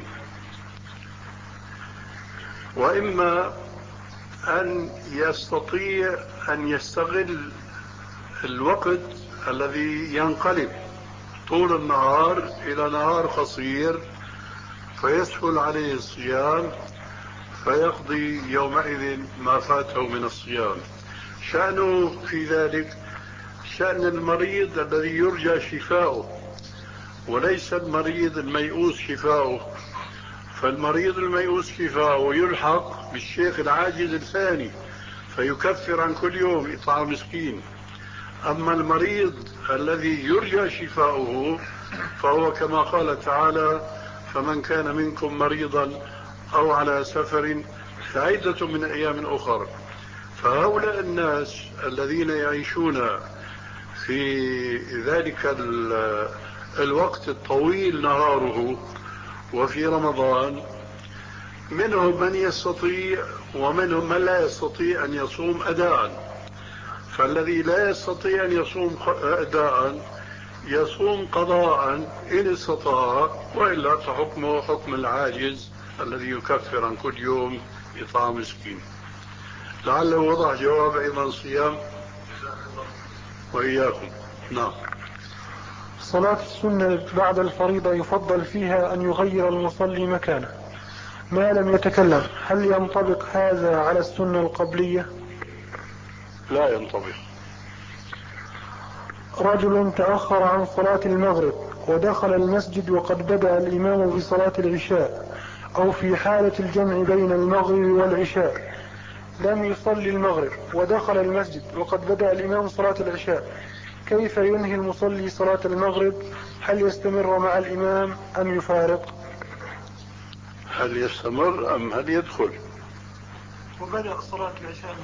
وإما أن يستطيع أن يستغل الوقت الذي ينقلب طول النهار إلى نهار قصير فيسهل عليه الصيام فيقضي يومئذ ما فاته من الصيام. شأنه في ذلك شأن المريض الذي يرجى شفاؤه وليس المريض الميؤوس شفاؤه. فالمريض الميؤوس شفاؤه يلحق بالشيخ العاجز الثاني فيكفر عن كل يوم إطعام مسكين. أما المريض الذي يرجى شفاؤه فهو كما قال تعالى: فمن كان منكم مريضا أو على سفر فعدة من أيام أخر. فهؤلاء الناس الذين يعيشون في ذلك الوقت الطويل نهاره وفي رمضان منهم من يستطيع ومنهم من لا يستطيع أن يصوم أداء. فالذي لا يستطيع أن يصوم أداء يصوم قضاء إن استطاع، وإلا فحكمه حكم العاجز الذي يكفر عن كل يوم إطعام مسكين. لعله وضع جواب أيضا صيام وإياكم. نعم. صلاة السنة بعد الفريضة يفضل فيها أن يغير المصلي مكانه ما لم يتكلم. هل ينطبق هذا على السنة القبلية؟ لا ينطبق. رجل تأخر عن صلاة المغرب ودخل المسجد وقد بدأ الإمام بصلاة العشاء، أو في حالة الجمع بين المغرب والعشاء لم يصلي المغرب ودخل المسجد وقد بدأ الإمام صلاة العشاء، كيف ينهي المصلي صلاة المغرب؟ هل يستمر مع الإمام أم يفارق؟ هل يستمر أم هل يدخل؟ وبدأ صلاة العشاء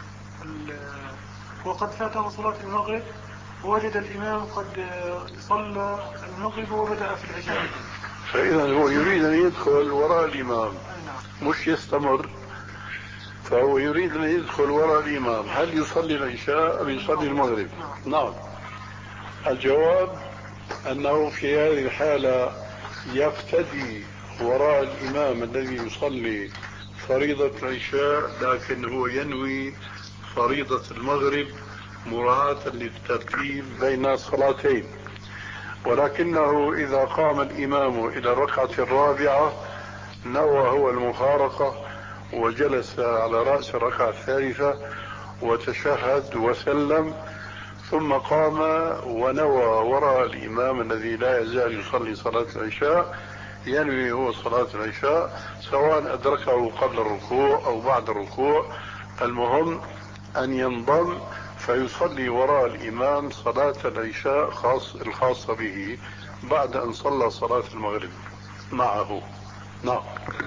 وقد فاته صلاة المغرب ووجد الإمام قد صلى المغرب وبدأ في العشاء، فإذا هو يريد أن يدخل وراء الإمام مش يستمر. فهو يريد أن يدخل وراء الإمام. هل يصلي العشاء أم يصلي المغرب؟ نعم. الجواب أنه في هذه الحالة يقتدي وراء الإمام الذي يصلي فريضة العشاء، لكن هو ينوي فريضة المغرب مراعاة للترتيب بين الصلاتين. ولكنه إذا قام الإمام إلى الركعة الرابعة نوى هو المفارقة وجلس على رأس الركعة الثالثة وتشهد وسلم، ثم قام ونوى وراء الإمام الذي لا يزال يصلي صلاة العشاء، ينوي هو صلاة العشاء سواء أدركه قبل الركوع أو بعد الركوع. المهم أن ينضم فيصلي وراء الإمام صلاة العشاء خاص الخاصة به بعد أن صلى صلاة المغرب معه. نعم.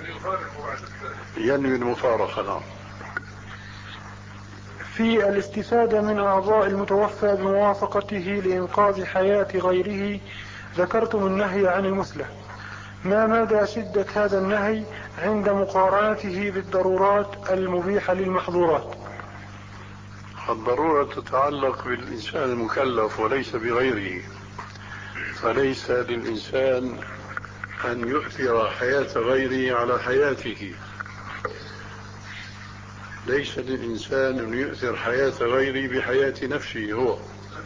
ينوي المفارقة. نعم. في الاستفادة من أعضاء المتوفى بموافقته لإنقاذ حياة غيره ذكرتم النهي عن المثلة، ما مدى شدة هذا النهي عند مقارنته بالضرورات المبيحة للمحظورات؟ الضرورة تتعلق بالإنسان المكلف وليس بغيره. فليس للإنسان أن يؤثر حياة غيره على حياته. ليس للإنسان أن يؤثر حياة غيره بحياة نفسه هو.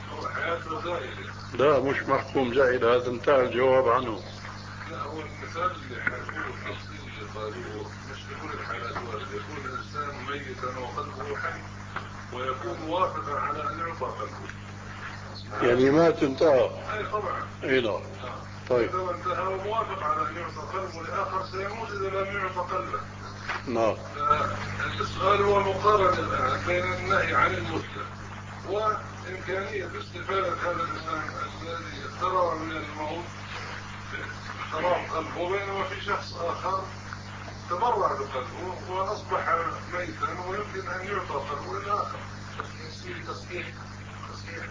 لا مش محكوم زائد، هذا انتهى الجواب عنه. لا هو المثال اللي حكوه التفصيل اللي قالوه مش لكل الحالات وارد. يكون الإنسان ميتا وقلبه حي ويكون موافقا على أن يعطى قلبه. يعني ما تنتهى. أي طبعا. اي نعم. طيب. إذا انتهى وموافق على أن يعطى قلبه لآخر سيموت إذا لم يعطى قلبه. نعم. السؤال هو مقارنة الآن بين النهي عن المثلى وإمكانية استفادة هذا الإنسان الذي اضطرر من الموت خراب قلبه، بينما في شخص آخر تبرع بقلبه وأصبح ميتا ويمكن أن يعطى قلبه للآخر. تصحيح تصحيح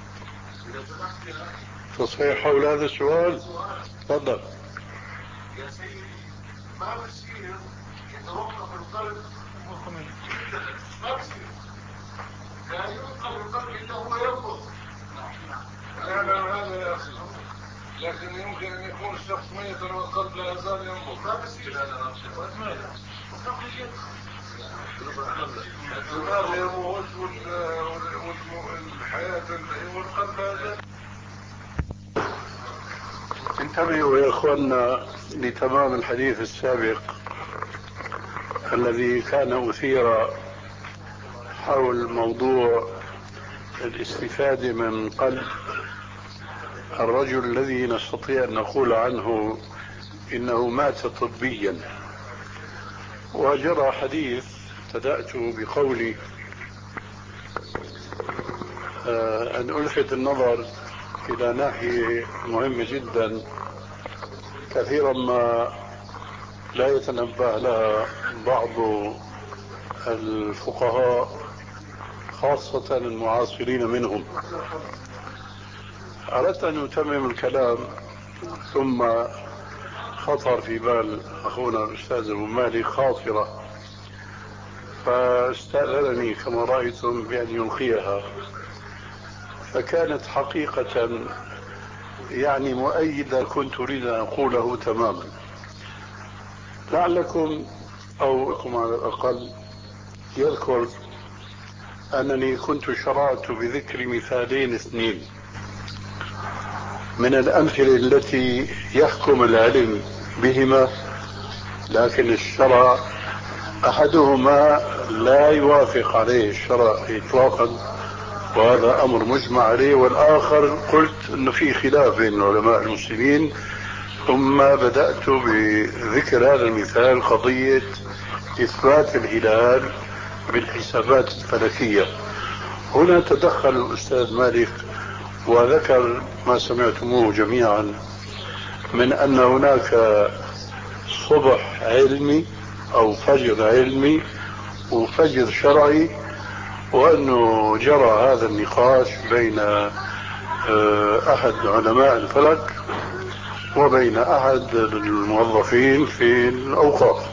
تصحيح حول هذا السؤال. تفضل. يا سيدي ما بصير يتوقف القلب ما بصير لا يوقف القلب إلا هو ينبض. لا لا هذا يا أخي، لكن يمكن أن يكون الشخص ميتا والقلب لا يزال ينبض. ما بصير الدماغ يموت والحياة تنتهي والقلب لا. انتبهوا يا اخواننا لتمام الحديث السابق الذي كان أثير حول موضوع الاستفادة من قلب الرجل الذي نستطيع أن نقول عنه إنه مات طبيا. وجرى حديث ابتدأت بقولي أن ألفت النظر إلى ناحية مهمة جدا كثيرا ما لا يتنبه لها بعض الفقهاء خاصة المعاصرين منهم. أردت أن أتمم الكلام ثم خطر في بال أخونا الأستاذ أبو مالك خاطرة فاستأذنني كما رأيتم بأن يلقيها، فكانت حقيقة يعني مؤيدة كنت أريد أن أقوله تماما. لعلكم أو لكم على الأقل يذكر أنني كنت شرعت بذكر مثالين اثنين من الأمثلة التي يحكم العلم بهما، لكن الشرع أحدهما لا يوافق عليه الشرع إطلاقا وهذا أمر مجمع عليه، والآخر قلت أنه في خلاف بين علماء المسلمين. ثم بدأت بذكر هذا المثال قضية إثبات الهلال بالحسابات الفلكية. هنا تدخل الأستاذ مالك وذكر ما سمعتموه جميعا من أن هناك صبح علمي أو فجر علمي وفجر شرعي، وأنه جرى هذا النقاش بين أحد علماء الفلك وبين أحد الموظفين في الأوقاف.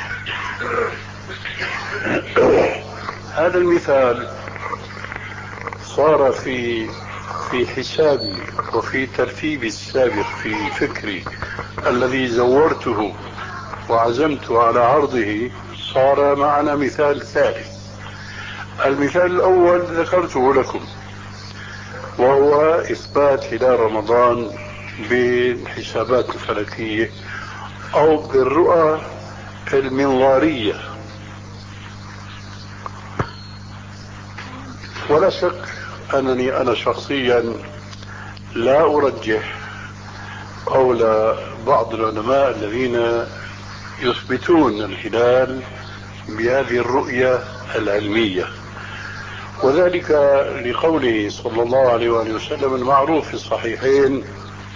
هذا المثال صار في في حسابي وفي ترتيبي السابق في فكري الذي زورته وعزمت على عرضه، صار معنا مثال ثالث. المثال الأول ذكرته لكم وهو إثبات هلال رمضان بالحسابات الفلكية أو بالرؤى المنظارية. ولا شك أنني أنا شخصيا لا أرجح قول بعض العلماء الذين يثبتون الهلال بهذه الرؤية العلمية، وذلك لقوله صلى الله عليه وآله وسلم المعروف في الصحيحين: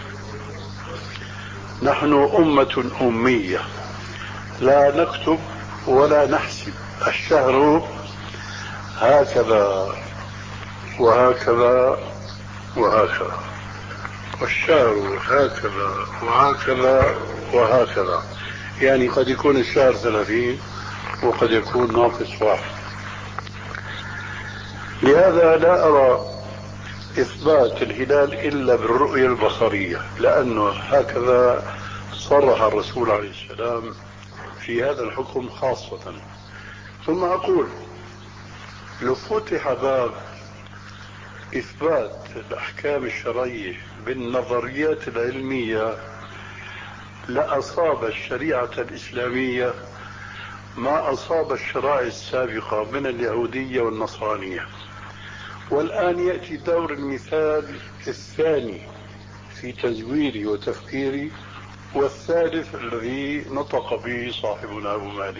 نحن أمة أمية لا نكتب ولا نحسب، الشهر هكذا وهكذا وهكذا، والشهر هكذا وهكذا وهكذا. يعني قد يكون الشهر ثلاثين وقد يكون ناقص واحد. لهذا لا أرى إثبات الهلال إلا بالرؤية البصرية، لأنه هكذا صرح الرسول عليه السلام في هذا الحكم خاصة. ثم أقول لو فتح باب إثبات الأحكام الشرعية بالنظريات العلمية لأصاب الشريعة الإسلامية ما أصاب الشرائع السابقة من اليهودية والنصرانية. والآن يأتي دور المثال الثاني في تزويري وتفكيري، والثالث الذي نطق به صاحبنا أبو مالك.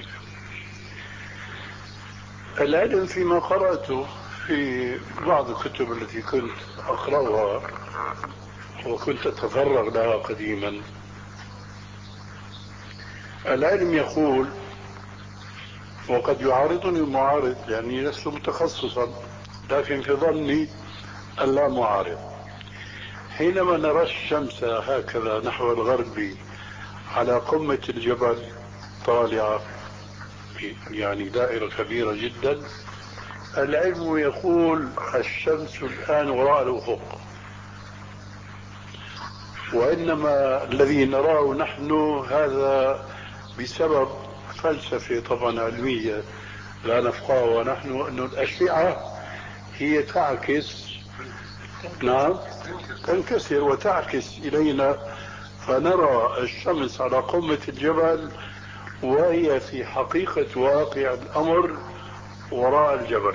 العلم فيما قرأته في بعض الكتب التي كنت أقرأها وكنت أتفرغ لها قديما، العلم يقول، وقد يعارضني المعارض لأني لست متخصصا، لكن في ظني أن لا معارض، حينما نرى الشمس هكذا نحو الغرب على قمة الجبل طالعة يعني دائرة كبيرة جدا، العلم يقول الشمس الآن وراء الأفق، وإنما الذي نراه نحن هذا بسبب فلسفة طبعا علمية لا نفقهها نحن، أن الأشعة هي تعكس، نعم تنكسر وتعكس إلينا، فنرى الشمس على قمة الجبل وهي في حقيقة واقع الأمر وراء الجبل.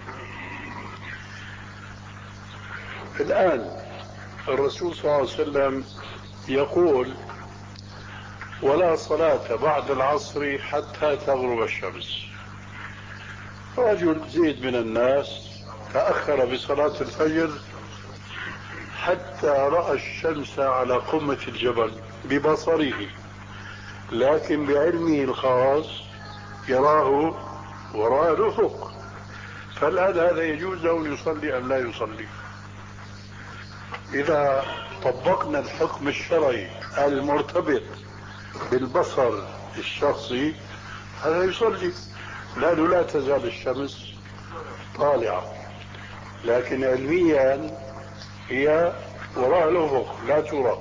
الآن الرسول صلى الله عليه وسلم يقول ولا صلاة بعد العصر حتى تغرب الشمس. رجل زيد من الناس تأخر بصلاة الفجر حتى رأى الشمس على قمة الجبل ببصره، لكن بعلمه الخاص يراه وراء الأفق. فالآن هذا يجوز له أن يصلي أم لا يصلي؟ إذا طبقنا الحكم الشرعي المرتبط بالبصر الشخصي هذا يصلي، لأنه لا تزال الشمس طالعة، لكن علميا هي وراء الأفق لا ترى.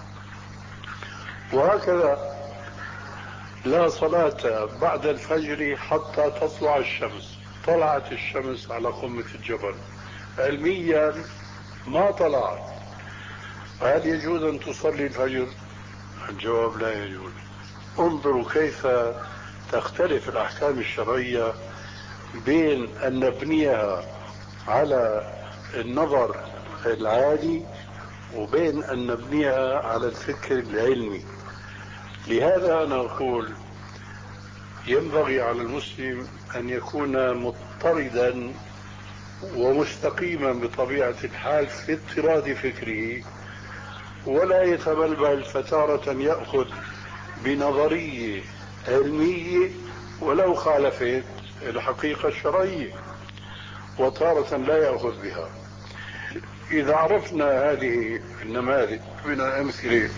وهكذا لا صلاة بعد الفجر حتى تطلع الشمس. طلعت الشمس على قمة الجبل، علميا ما طلعت، هل يجوز أن تصلي الفجر؟ الجواب لا يجوز. انظروا كيف تختلف الأحكام الشرعية بين أن نبنيها على النظر العادي وبين أن نبنيها على الفكر العلمي. لهذا أنا أقول ينبغي على المسلم أن يكون مضطردا ومستقيما بطبيعة الحال في اضطراد فكره، ولا يتبلبل فتارة يأخذ بنظرية علمية ولو خالفت الحقيقة الشرعية، وتارة لا يأخذ بها. إذا عرفنا هذه النماذج من الأمثلة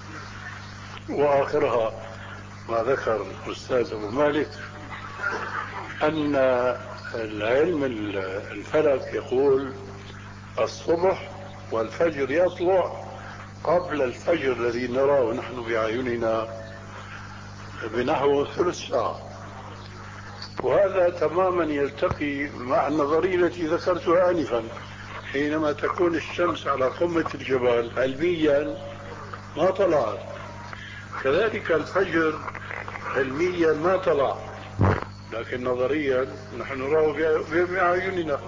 وآخرها ما ذكر الأستاذ أبو مالك أن العلم الفلك يقول الصبح والفجر يطلع قبل الفجر الذي نراه نحن بأعيننا بنحو ثلث ساعة، وهذا تماما يلتقي مع النظرية التي ذكرتها آنفا. حينما تكون الشمس على قمة الجبل علميا ما طلعت، كذلك الفجر علميا ما طلع، لكن نظريا نحن نراه بأعيننا.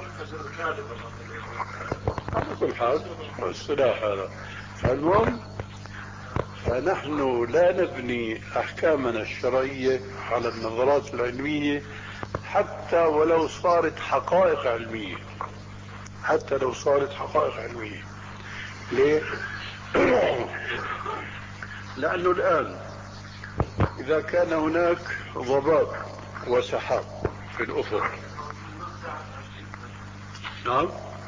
على كل حال الصلاح هذا. فالمهم فنحن لا نبني أحكامنا الشرعية على النظرات العلمية حتى ولو صارت حقائق علمية، حتى لو صارت حقائق علمية. ليه؟ لأنه الآن إذا كان هناك ضباب وسحاب في الأفق، نعم،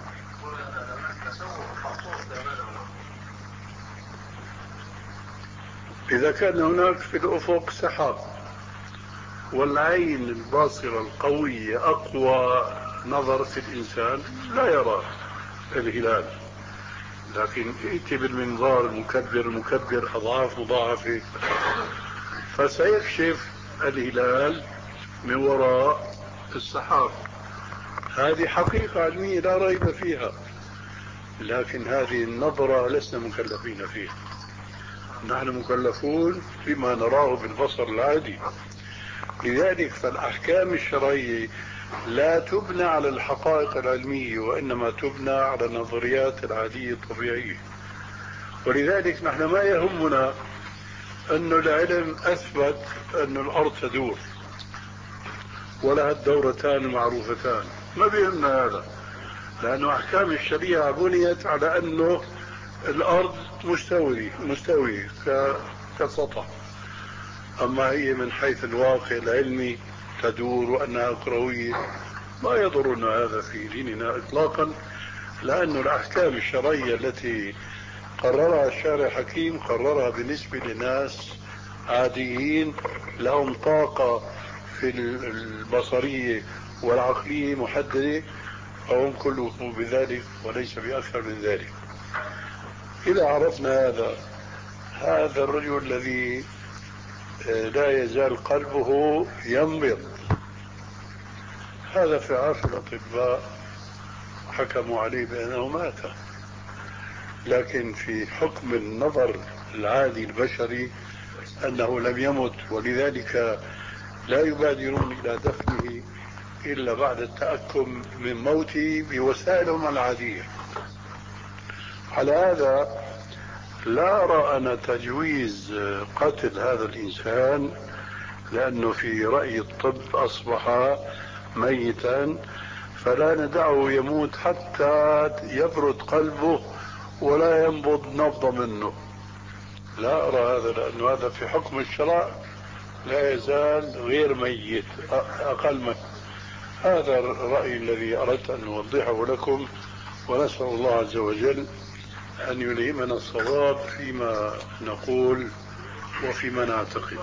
إذا كان هناك في الأفق سحاب والعين الباصرة القوية أقوى نظر في الإنسان لا يراه، الهلال، لكن ائتي بالمنظار المكبر المكبر أضعاف مضاعفة فسيكشف الهلال من وراء السحاب. هذه حقيقة علمية لا ريب فيها، لكن هذه النظرة لسنا مكلفين فيها. نحن مكلفون بما نراه بالبصر العادي. لذلك فالأحكام الشرعية لا تبنى على الحقائق العلمية، وإنما تبنى على النظريات العادية الطبيعية. ولذلك نحن ما يهمنا أن العلم أثبت أن الأرض تدور ولها الدورتان المعروفتان، ما بيهمنا هذا، لأن أحكام الشريعة بنيت على أنه الأرض مستوية مستوية كسطح. أما هي من حيث الواقع العلمي تدور وأنها كروية ما يضرنا هذا في ديننا إطلاقا، لأن الأحكام الشرعية التي قررها الشارع الحكيم قررها بالنسبة لناس عاديين لهم طاقة في البصرية والعقلية محددة، فهم كلهم بذلك وليس بأكثر من ذلك. إذا عرفنا هذا هذا الرجل الذي لا يزال قلبه ينبض، هذا في عرف الأطباء حكموا عليه بأنه مات، لكن في حكم النظر العادي البشري أنه لم يمت، ولذلك لا يبادرون إلى دفنه إلا بعد التأكد من موته بوسائلهم العادية. على هذا لا أرى أنا تجويز قتل هذا الإنسان، لأنه في رأي الطب أصبح ميتا، فلا ندعه يموت حتى يبرد قلبه ولا ينبض نبضة منه. لا أرى هذا، لأنه هذا في حكم الشرع لا يزال غير ميت، أقل من هذا الرأي الذي أردت أن أوضحه لكم، ونسأل الله عز وجل أن يلهمنا الصواب فيما نقول وفيما نعتقد.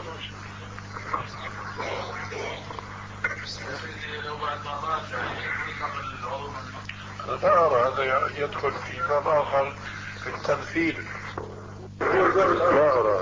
أنا لا أرى هذا يدخل في باب آخر في التمثيل، لا أرى.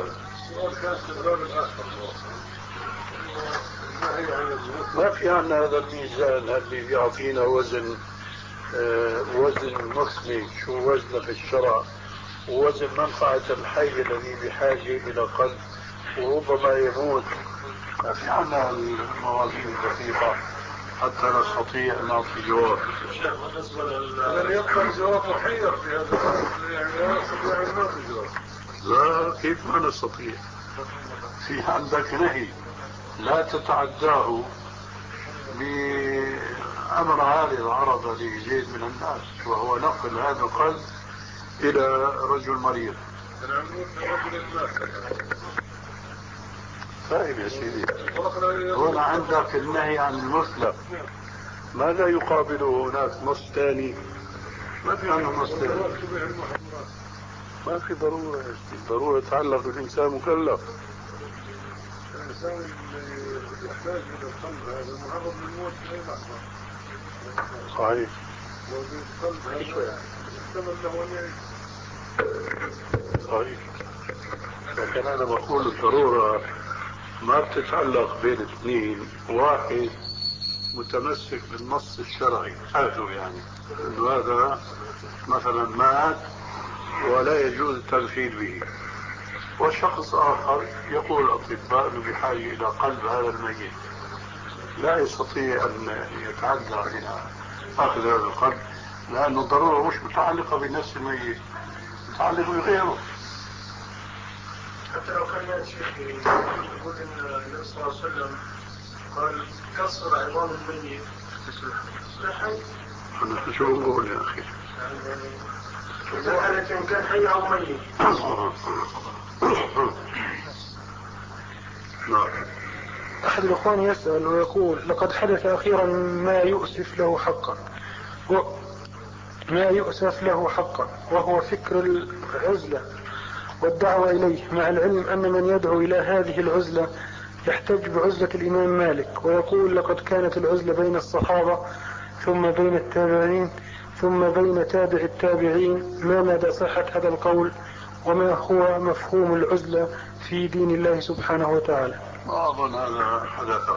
ما في عنا هذا الميزان اللي بيعطينا وزن آه وزن مسمي، شو وزنه في الشرع، ووزن منفعة الحي الذي بحاجة إلى قلب وربما يموت. ما في عنا الموازين الدقيقة حتى نستطيع أن نعطي جواب. الذي يبقى الجواب محير في هذا، يعني لا نستطيع أن نعطي جواب. لا، كيف ما نستطيع؟ في عندك نهي لا تتعداه بأمر عارض عرض لزيد من الناس، وهو نقل هذا القلب إلى رجل مريض. طيب يا سيدي، هنا عندك النهي عن المثلى، ماذا يقابله هناك نص ثاني؟ ما في عنه نص ثاني، ما في ضرورة. ضرورة تتعلق بالإنسان مكلف. الإنسان اللي يحتاج إلى القلب هذا معرض للموت في أي لحظة. صحيح. والقلب هذا يحتمل له أن يعيش. صحيح. لكن أنا بقول الضرورة ما بتتعلق بين اثنين، واحد متمسك بالنص الشرعي هذا، يعني إنه هذا مثلا مات ولا يجوز التمثيل به، وشخص آخر يقول الأطباء أنه بحاجة إلى قلب هذا الميت، لا يستطيع أن يتعدى إلى أخذ هذا القلب، لأنه الضرورة مش متعلقة بنفس الميت، متعلقة بغيره. حتى لو كان يأتي يقول إن النبي صلى الله عليه وسلم قال كسر عظام الميت تصبح حي. أنا شو نقول يا أخي؟ إذا كانت إن كان حي أو ميت. نعم. أحد الإخوان يسأل ويقول: لقد حدث أخيرا ما يؤسف له حقا و... ما يؤسف له حقا وهو فكر العزلة والدعوة إليه، مع العلم أن من يدعو إلى هذه العزلة يحتج بعزلة الإمام مالك، ويقول: لقد كانت العزلة بين الصحابة ثم بين التابعين ثم بين تابع التابعين، ما مدى صحة هذا القول وما هو مفهوم العزلة في دين الله سبحانه وتعالى؟ ما أظن هذا حدث،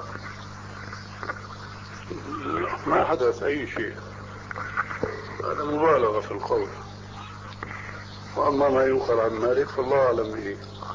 ما حدث أي شيء، هذا مبالغة في القول. وأما ما يقال عن مالك فالله أعلم به.